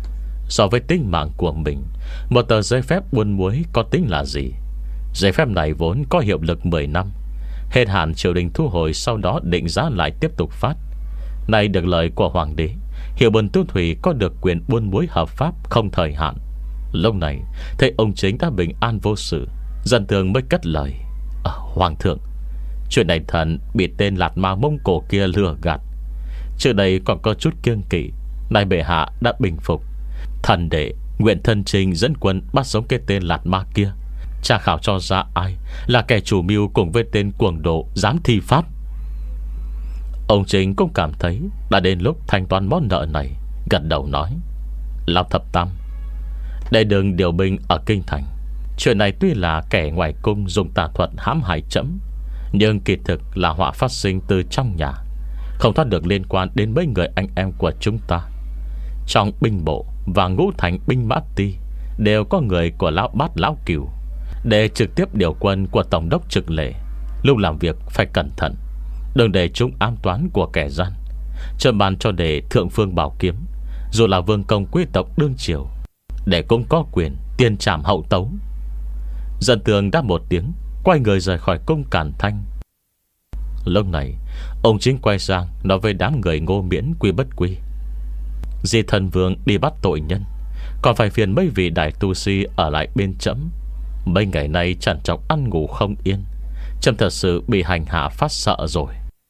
So với tính mạng của mình, một tờ giấy phép buôn muối có tính là gì? Giấy phép này vốn có hiệu lực mười năm, hết hạn triều đình thu hồi, sau đó định giá lại tiếp tục phát. Nay được lời của hoàng đế, Hiệu Buồn Tiêu Thủy có được quyền buôn muối hợp pháp không thời hạn. Lúc này thấy ông chính đã bình an vô sự, Dân Tường mới cất lời: à, Hoàng thượng, chuyện này thần bị tên Lạt Ma Mông Cổ kia lừa gạt. Trước đây còn có chút kiêng kỵ, nay bệ hạ đã bình phục. Thần đệ nguyện thân trình dẫn quân bắt sống cái tên Lạt Ma kia, tra khảo cho ra ai là kẻ chủ mưu cùng với tên cuồng đồ dám thi pháp. Ông chính cũng cảm thấy đã đến lúc thanh toán món nợ này, gật đầu nói: Lão Thập Tam, đệ đừng điều binh ở kinh thành. Chuyện này tuy là kẻ ngoài cung dùng tà thuật hãm hại trẫm, nhưng kỳ thực là họa phát sinh từ trong nhà, không thoát được liên quan đến mấy người anh em của chúng ta. Trong binh bộ và ngũ thành binh mã ti đều có người của lão Bát lão Cửu, để trực tiếp điều quân của tổng đốc Trực Lệ. Lúc làm việc phải cẩn thận, đừng để chúng ám toán của kẻ gian. Trâm ban cho để thượng phương bảo kiếm, dù là vương công quý tộc đương triều, để cũng có quyền tiên trảm hậu tấu. Dân Tường đáp một tiếng, quay người rời khỏi cung Càn Thanh. Lúc này ông chính quay sang nói với đám người Ngô Miễn, Quy Bất Quy: Di Thân Vương đi bắt tội nhân, còn phải phiền mấy vị đại tu sĩ ở lại bên trẫm. Mấy ngày nay trằn trọc ăn ngủ không yên, trẫm thật sự bị hành hạ phát sợ rồi.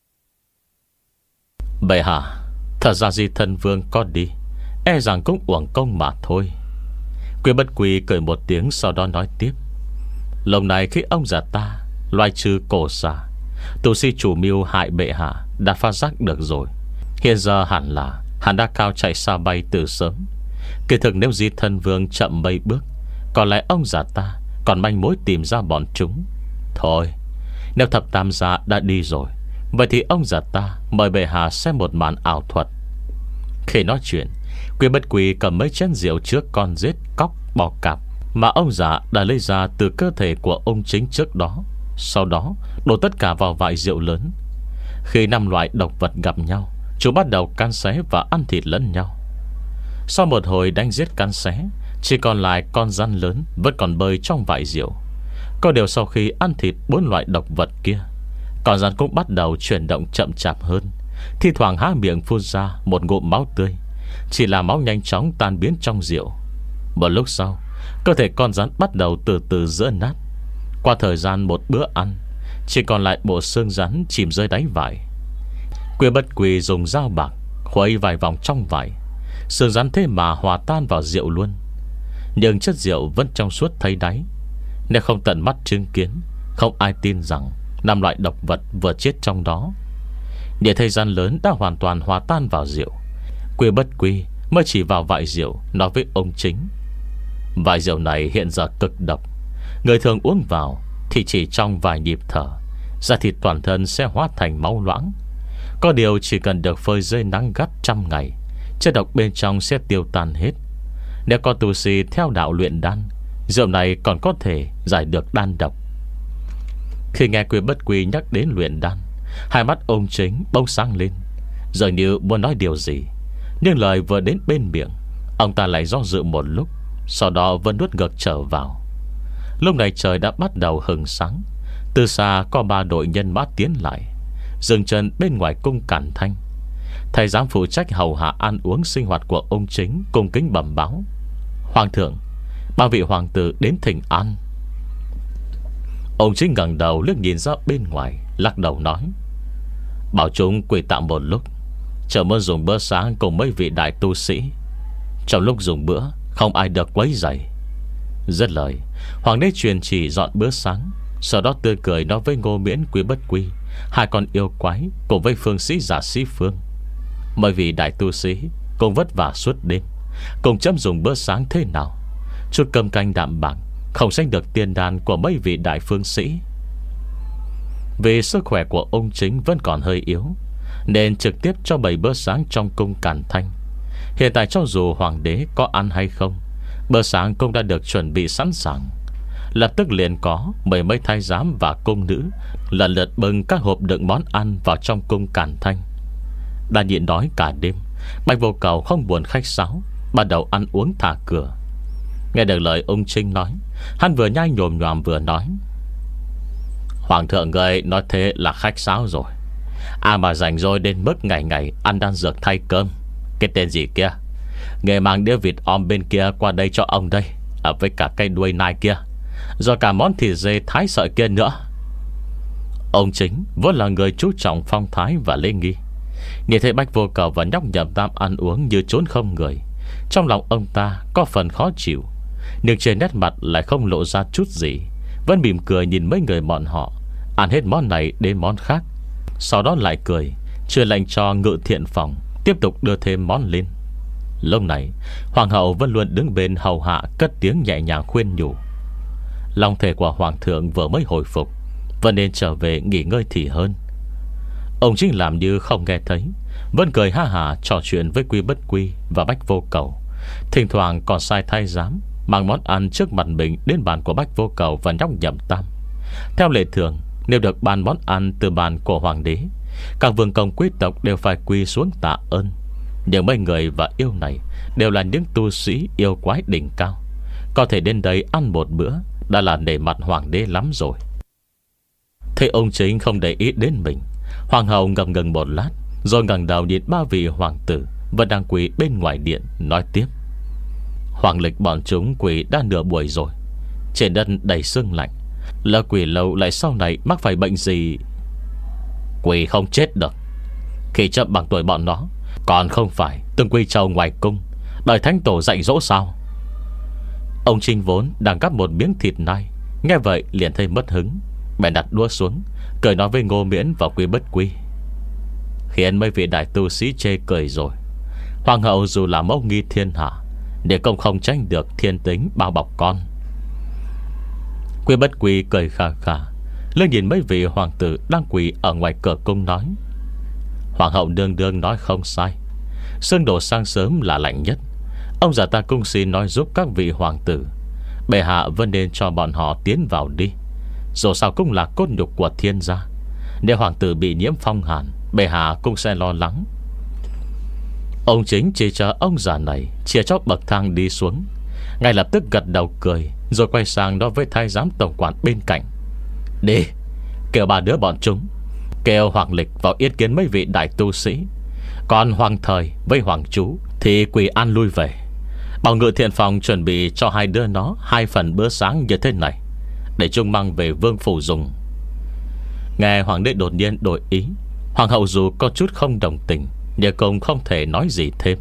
Bệ hạ, thật ra Di Thân Vương có đi, e rằng cũng uổng công mà thôi. Quy Bất Quy cười một tiếng, sau đó nói tiếp: Lâu này khi ông già ta loại trừ cổ xà, tu sĩ chủ mưu hại bệ hạ đã phát giác được rồi. Hiện giờ hẳn là hắn đã cao chạy xa bay từ sớm. Kỳ thực nếu Di Thân Vương chậm mấy bước, có lẽ ông già ta còn manh mối tìm ra bọn chúng. Thôi, nếu Thập Tam gia đã đi rồi, vậy thì ông già ta mời bệ hạ xem một màn ảo thuật. Khi nói chuyện, Quy Bất Quy cầm mấy chén rượu trước con giết cóc bò cạp mà ông già đã lấy ra từ cơ thể của ông chính trước đó, sau đó đổ tất cả vào vại rượu lớn. Khi năm loại độc vật gặp nhau, chúng bắt đầu cắn xé và ăn thịt lẫn nhau. Sau một hồi đánh giết cắn xé, chỉ còn lại con rắn lớn vẫn còn bơi trong vại rượu. Có điều sau khi ăn thịt bốn loại độc vật kia, con rắn cũng bắt đầu chuyển động chậm chạp hơn, thi thoảng há miệng phun ra một ngụm máu tươi. Chỉ là máu nhanh chóng tan biến trong rượu. Một lúc sau, cơ thể con rắn bắt đầu từ từ giỡ nát. Qua thời gian một bữa ăn, chỉ còn lại bộ xương rắn chìm dưới đáy vải. Quy Bất Quy dùng dao bạc khuấy vài vòng trong vải, xương rắn thế mà hòa tan vào rượu luôn. Nhưng chất rượu vẫn trong suốt thấy đáy. Nếu không tận mắt chứng kiến, không ai tin rằng năm loại độc vật vừa chết trong đó. Địa thời gian lớn đã hoàn toàn hòa tan vào rượu. Quy Bất Quy mới chỉ vào vại rượu nói với ông chính: Vại rượu này hiện giờ cực độc, người thường uống vào thì chỉ trong vài nhịp thở, da thịt toàn thân sẽ hóa thành máu loãng. Có điều chỉ cần được phơi dưới nắng gắt trăm ngày, chất độc bên trong sẽ tiêu tan hết. Nếu có tu sĩ theo đạo luyện đan, rượu này còn có thể giải được đan độc. Khi nghe Quy Bất Quy nhắc đến luyện đan, hai mắt ông chính bỗng sáng lên, dường như muốn nói điều gì. Nhưng lời vừa đến bên miệng, ông ta lại do dự một lúc, sau đó vẫn nuốt ngược trở vào. Lúc này trời đã bắt đầu hừng sáng. Từ xa có ba đội nhân mã tiến lại, dừng chân bên ngoài cung Càn Thanh. Thầy giám phụ trách hầu hạ ăn uống sinh hoạt của ông chính cung kính bẩm báo: Hoàng thượng, ba vị hoàng tử đến thỉnh an. Ông chính ngẩng đầu liếc nhìn ra bên ngoài, lắc đầu nói: Bảo chúng quỳ tạm một lúc, chờ muốn dùng bữa sáng cùng mấy vị đại tu sĩ. Trong lúc dùng bữa, không ai được quấy rầy. Dứt lời, hoàng đế truyền chỉ dọn bữa sáng, sau đó tươi cười nói với Ngô Miễn, Quy Bất Quy, hai con yêu quái cùng với phương sĩ giả sĩ Phương: Mấy vị đại tu sĩ cùng vất vả suốt đêm, cùng chấm dùng bữa sáng thế nào? Chút cơm canh đạm bạc không sánh được tiên đan của mấy vị đại phương sĩ. Vì sức khỏe của ông chính vẫn còn hơi yếu, nên trực tiếp cho bày bữa sáng trong cung Càn Thanh. Hiện tại cho dù hoàng đế có ăn hay không, bữa sáng cũng đã được chuẩn bị sẵn sàng. Lập tức liền có mười mấy thái giám và cung nữ lần lượt bưng các hộp đựng món ăn vào trong cung Càn Thanh. Đã nhịn đói cả đêm, Bạch Vô Cầu không buồn khách sáo, bắt đầu ăn uống thả cửa. Nghe được lời ung chính nói, hắn vừa nhai nhồm nhòm vừa nói: Hoàng thượng người nói thế là khách sáo rồi. À mà rảnh rồi đến mức ngày ngày ăn đan dược thay cơm. Cái tên gì kia, người mang đĩa vịt om bên kia qua đây cho ông đây, à, với cả cây đuôi nai kia, rồi cả món thịt dê thái sợi kia nữa. Ông chính vốn là người chú trọng phong thái và lễ nghi. Nhìn thấy Bách Vô Cầu và nhóc Nhậm Tam ăn uống như trốn không người, trong lòng ông ta có phần khó chịu, nhưng trên nét mặt lại không lộ ra chút gì, vẫn mỉm cười nhìn mấy người bọn họ ăn hết món này đến món khác. Sau đó lại cười, chưa lệnh cho Ngự Thiện Phòng tiếp tục đưa thêm món lên. Lúc này Hoàng hậu vẫn luôn đứng bên hầu hạ, cất tiếng nhẹ nhàng khuyên nhủ. Long thể của Hoàng thượng vừa mới hồi phục, vẫn nên trở về nghỉ ngơi thì hơn. Ông chính làm như không nghe thấy, vẫn cười ha hả trò chuyện với Quy Bất Quy và Bách Vô Cầu. Thỉnh thoảng còn sai thái giám mang món ăn trước mặt mình đến bàn của Bách Vô Cầu và nhóc Nhậm Tam. Theo lệ thường, nếu được ban món ăn từ bàn của hoàng đế, các vương công quý tộc đều phải quy xuống tạ ơn. Nhưng mấy người và yêu này đều là những tu sĩ yêu quái đỉnh cao, có thể đến đây ăn một bữa đã là nể mặt hoàng đế lắm rồi. Thế ông chính không để ý đến mình, hoàng hậu ngập ngừng một lát, rồi ngẩng đầu nhìn ba vị hoàng tử vẫn đang quỳ bên ngoài điện, nói tiếp: Hoàng lịch bọn chúng quỳ đã nửa buổi rồi, trên đất đầy sương lạnh, lỡ quỳ lâu lại sau này mắc phải bệnh gì? Quỳ không chết được, khi chậm bằng tuổi bọn nó, còn không phải từng quỳ trầu ngoài cung đợi thánh tổ dạy dỗ sao? Ông Trinh vốn đang gắp một miếng thịt nai, nghe vậy liền thấy mất hứng, bèn đặt đũa xuống, cười nói với Ngô Miễn và Quy Bất Quy, khiến mấy vị đại tu sĩ chê cười rồi. Hoàng hậu dù là mẫu nghi thiên hạ, để công không tránh được thiên tính bao bọc con. Quy Bất Quy cười khà khà, lên nhìn mấy vị hoàng tử đang quỳ ở ngoài cửa cung nói: Hoàng hậu đương đương nói không sai, sương đổ sang sớm là lạnh nhất. Ông già ta cung xin nói giúp các vị hoàng tử, bệ hạ vẫn nên cho bọn họ tiến vào đi. Dù sao cũng là cốt nhục của thiên gia, nếu hoàng tử bị nhiễm phong hàn, bệ hạ cũng sẽ lo lắng. Ông chính chỉ chờ ông già này chia cho bậc thang đi xuống, ngay lập tức gật đầu cười, rồi quay sang nói với thái giám tổng quản bên cạnh: Đi, kêu ba đứa bọn chúng, kêu hoàng lịch vào yết kiến mấy vị đại tu sĩ. Còn hoàng thời với hoàng chú thì quỳ an lui về. Bảo Ngự Thiện Phòng chuẩn bị cho hai đứa nó hai phần bữa sáng như thế này, để chúng mang về vương phủ dùng. Nghe hoàng đế đột nhiên đổi ý, hoàng hậu dù có chút không đồng tình, nhưng cũng không thể nói gì thêm.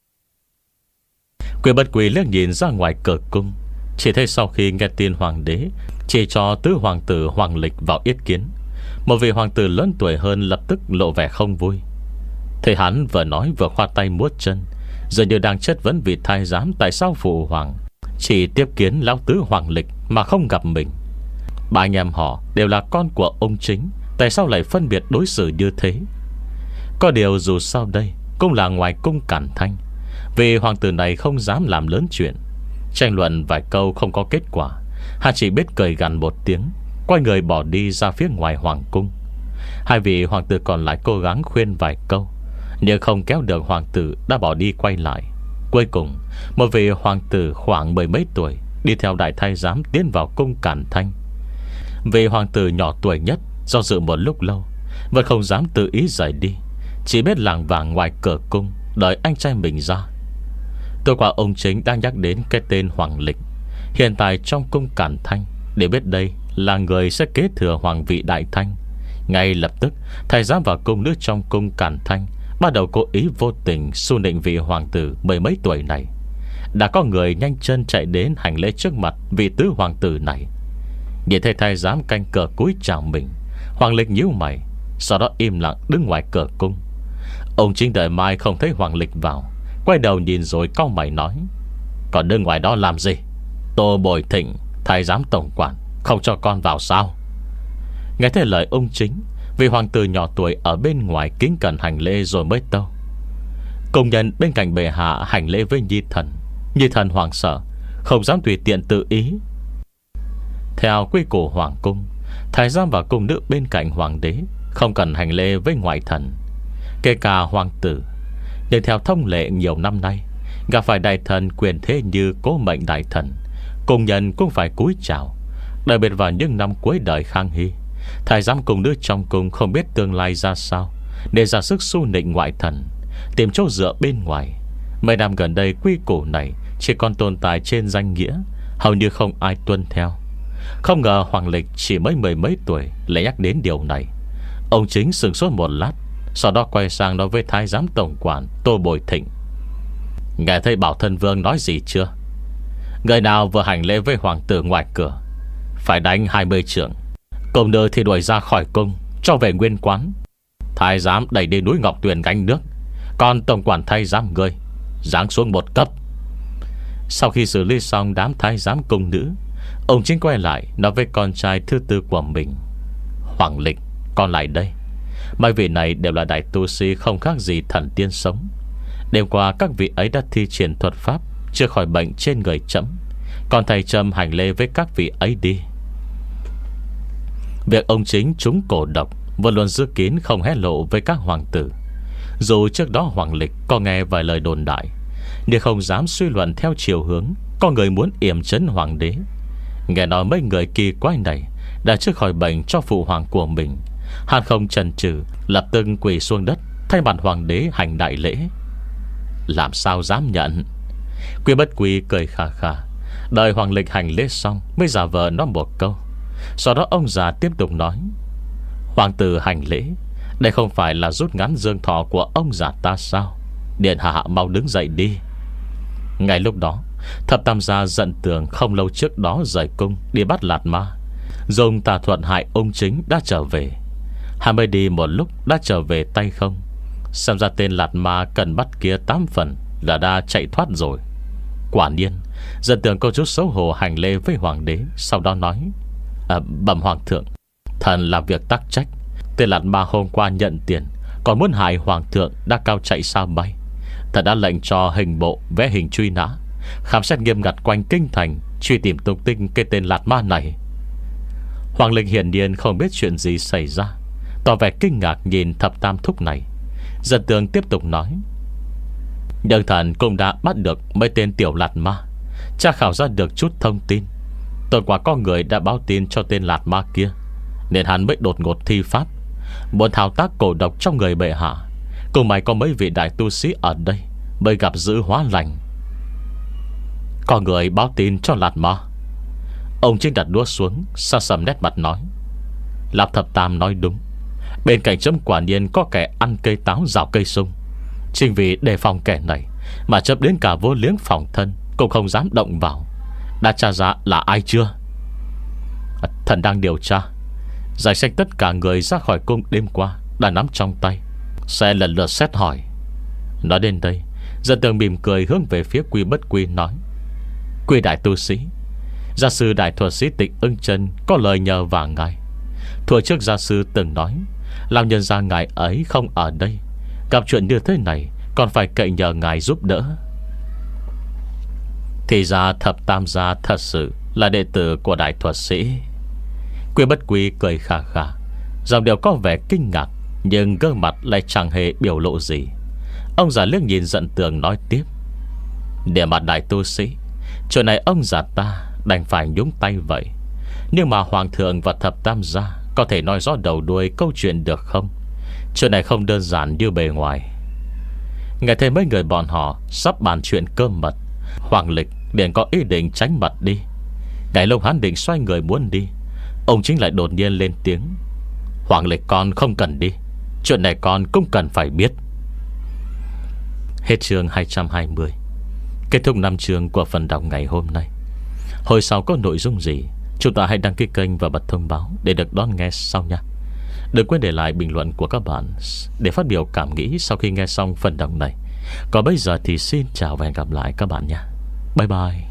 Quy Bất Quy liếc nhìn ra ngoài cửa cung, chỉ thấy sau khi nghe tin hoàng đế chỉ cho tứ hoàng tử Hoàng Lịch vào yết kiến, một vị hoàng tử lớn tuổi hơn lập tức lộ vẻ không vui. Thấy hắn vừa nói vừa khoa tay múa chân, dường như đang chất vấn vị thái giám tại sao phụ hoàng chỉ tiếp kiến lão tứ Hoàng Lịch mà không gặp mình. Ba anh em họ đều là con của ông chính, tại sao lại phân biệt đối xử như thế? Có điều dù sao đây cũng là ngoài cung Cản Thanh, vì hoàng tử này không dám làm lớn chuyện. Tranh luận vài câu không có kết quả, hắn chỉ biết cười gằn một tiếng, quay người bỏ đi ra phía ngoài hoàng cung. Hai vị hoàng tử còn lại cố gắng khuyên vài câu, nhưng không kéo được hoàng tử đã bỏ đi quay lại. Cuối cùng một vị hoàng tử khoảng mười mấy tuổi đi theo đại thái giám tiến vào cung Cản Thanh. Vị hoàng tử nhỏ tuổi nhất do dự một lúc lâu vẫn không dám tự ý rời đi, chỉ biết lảng vảng ngoài cửa cung đợi anh trai mình ra. Tôi qua ông chính đang nhắc đến cái tên Hoàng Lịch hiện tại trong cung Cản Thanh, để biết đây là người sẽ kế thừa hoàng vị Đại Thanh. Ngay lập tức thầy giám và cung nữ trong cung Cản Thanh bắt đầu cố ý vô tình xu nịnh vị hoàng tử mười mấy tuổi này. Đã có người nhanh chân chạy đến hành lễ trước mặt vị tứ hoàng tử này. Nhìn thấy thầy giám canh cửa cúi chào mình, Hoàng Lịch nhíu mày, sau đó im lặng đứng ngoài cửa cung. Ông chính đợi mai không thấy Hoàng Lịch vào, quay đầu nhìn rồi cau mày nói: Còn đứng ngoài đó làm gì? Tô Bồi Thịnh, thái giám tổng quản, không cho con vào sao? Nghe thấy lời ông chính, vị hoàng tử nhỏ tuổi ở bên ngoài kính cẩn hành lễ rồi mới tâu. Công nhân bên cạnh bệ hạ hành lễ với nhi thần. Nhi thần hoàng sợ, không dám tùy tiện tự ý. Theo quy củ hoàng cung, thái giám và cung nữ bên cạnh hoàng đế không cần hành lễ với ngoại thần, kể cả hoàng tử. Nhưng theo thông lệ nhiều năm nay, Gặp phải đại thần quyền thế như Cố Mệnh đại thần, cùng nhân cũng phải cúi chào. Đặc biệt vào những năm cuối đời Khang Hy, thái giám cùng nữ trong cung không biết tương lai ra sao, để ra sức xu nịnh ngoại thần, tìm chỗ dựa bên ngoài. Mấy năm gần đây quy củ này chỉ còn tồn tại trên danh nghĩa, hầu như không ai tuân theo. Không ngờ Hoàng Lịch chỉ mới mười mấy tuổi lại nhắc đến điều này. Ông chính sửng sốt một lát, sau đó quay sang nói với thái giám tổng quản Tô Bồi Thịnh: Nghe thấy Bảo Thân Vương nói gì chưa? Người nào vừa hành lễ với hoàng tử ngoài cửa phải đánh hai mươi trượng, cùng nữ thì đuổi ra khỏi cung, cho về nguyên quán. Thái giám đẩy đi núi Ngọc Tuyền gánh nước, còn tổng quản thái giám ngươi giáng xuống một cấp. Sau khi xử lý xong đám thái giám cung nữ, ông chính quay lại nói với con trai thứ tư của mình: Hoàng Lịch, con lại đây. Mấy vị này đều là đại tu sĩ không khác gì thần tiên sống. Đêm qua các vị ấy đã thi triển thuật pháp chữa khỏi bệnh trên người trẫm, còn thầy trầm hành lễ với các vị ấy đi. Việc ông chính trúng cổ độc vẫn luôn giữ kín, không hé lộ với các hoàng tử. Dù trước đó Hoàng Lịch có nghe vài lời đồn đại, nhưng không dám suy luận theo chiều hướng có người muốn yểm trấn hoàng đế. Nghe nói mấy người kỳ quái này đã chữa khỏi bệnh cho phụ hoàng của mình, hắn không chần chừ, lập tức quỳ xuống đất thay mặt hoàng đế hành đại lễ. Làm sao dám nhận? Quy Bất Quy cười khà khà, đợi Hoàng Lịch hành lễ xong mới giả vờ nói một câu. Sau đó ông già tiếp tục nói: Hoàng tử hành lễ, đây không phải là rút ngắn dương thọ của ông già ta sao? Điện hạ mau đứng dậy đi. Ngay lúc đó, Thập Tam gia giận tường không lâu trước đó rời cung đi bắt Lạt Ma, dùng tà thuật hại ông chính đã trở về. Hắn mới đi một lúc đã trở về tay không. Xem ra tên Lạt Ma cần bắt kia tám phần là đã chạy thoát rồi. Quả nhiên, giận tường có chút xấu hổ hành lễ với hoàng đế, sau đó nói: à, Bẩm hoàng thượng, thần làm việc tắc trách. Tên Lạt Ma hôm qua nhận tiền, còn muốn hại hoàng thượng đã cao chạy sao bay. Thần đã lệnh cho hình bộ vẽ hình truy nã, khám xét nghiêm ngặt quanh kinh thành, truy tìm tung tích cái tên Lạt Ma này. Hoàng Lịch hiển nhiên không biết chuyện gì xảy ra, tỏ vẻ kinh ngạc nhìn Thập Tam thúc này. Dân tường tiếp tục nói: Nhưng thần cũng đã bắt được mấy tên tiểu Lạt Ma, tra khảo ra được chút thông tin. Tối qua có người đã báo tin cho tên Lạt Ma kia, nên hắn mới đột ngột thi pháp, muốn thao tác cổ độc trong người bệ hạ. Cùng mày có mấy vị đại tu sĩ ở đây mới gặp dữ hóa lành. Có người báo tin cho Lạt Ma? Ông chính đặt đũa xuống, xa sầm nét mặt nói: Lạp Thập Tam nói đúng. Bên cạnh chấm quả nhiên có kẻ ăn cây táo rào cây sung. Chính vì đề phòng kẻ này mà chấp đến cả vô liếng phòng thân cũng không dám động vào. Đã tra ra là ai chưa? à, Thần đang điều tra. Danh sách tất cả người ra khỏi cung đêm qua đã nắm trong tay, sẽ lần lượt xét hỏi. Nói đến đây, Dân tường mỉm cười hướng về phía Quy Bất Quy nói: Quy đại tu sĩ, gia sư đại thuật sĩ Tịch Ưng Chân có lời nhờ vả ngài. Thuở trước gia sư từng nói, làm nhân gia ngài ấy không ở đây, gặp chuyện như thế này còn phải cậy nhờ ngài giúp đỡ. Thì ra Thập Tam gia thật sự là đệ tử của đại thuật sĩ. Quy Bất Quy cười khà khà, giọng điệu có vẻ kinh ngạc, nhưng gương mặt lại chẳng hề biểu lộ gì. Ông già liếc nhìn Giận Tường nói tiếp: Để mặt đại tu sĩ, chuyện này ông già ta đành phải nhúng tay vậy. Nhưng mà hoàng thượng và Thập Tam gia có thể nói rõ đầu đuôi câu chuyện được không? Chuyện này không đơn giản như bề ngoài. Nghe thấy mấy người bọn họ sắp bàn chuyện cơm mật, Hoàng Lịch liền có ý định tránh mặt đi. Ngay lúc hắn định xoay người muốn đi, ông chính lại đột nhiên lên tiếng: Hoàng Lịch con không cần đi, chuyện này con cũng cần phải biết. Hết chương hai trăm hai mươi. Kết thúc năm chương của phần đọc ngày hôm nay. Hồi sau có nội dung gì, chúng ta hãy đăng ký kênh và bật thông báo để được đón nghe sau nha. Đừng quên để lại bình luận của các bạn để phát biểu cảm nghĩ sau khi nghe xong phần đọc này. Còn bây giờ thì xin chào và hẹn gặp lại các bạn nha. Bye bye.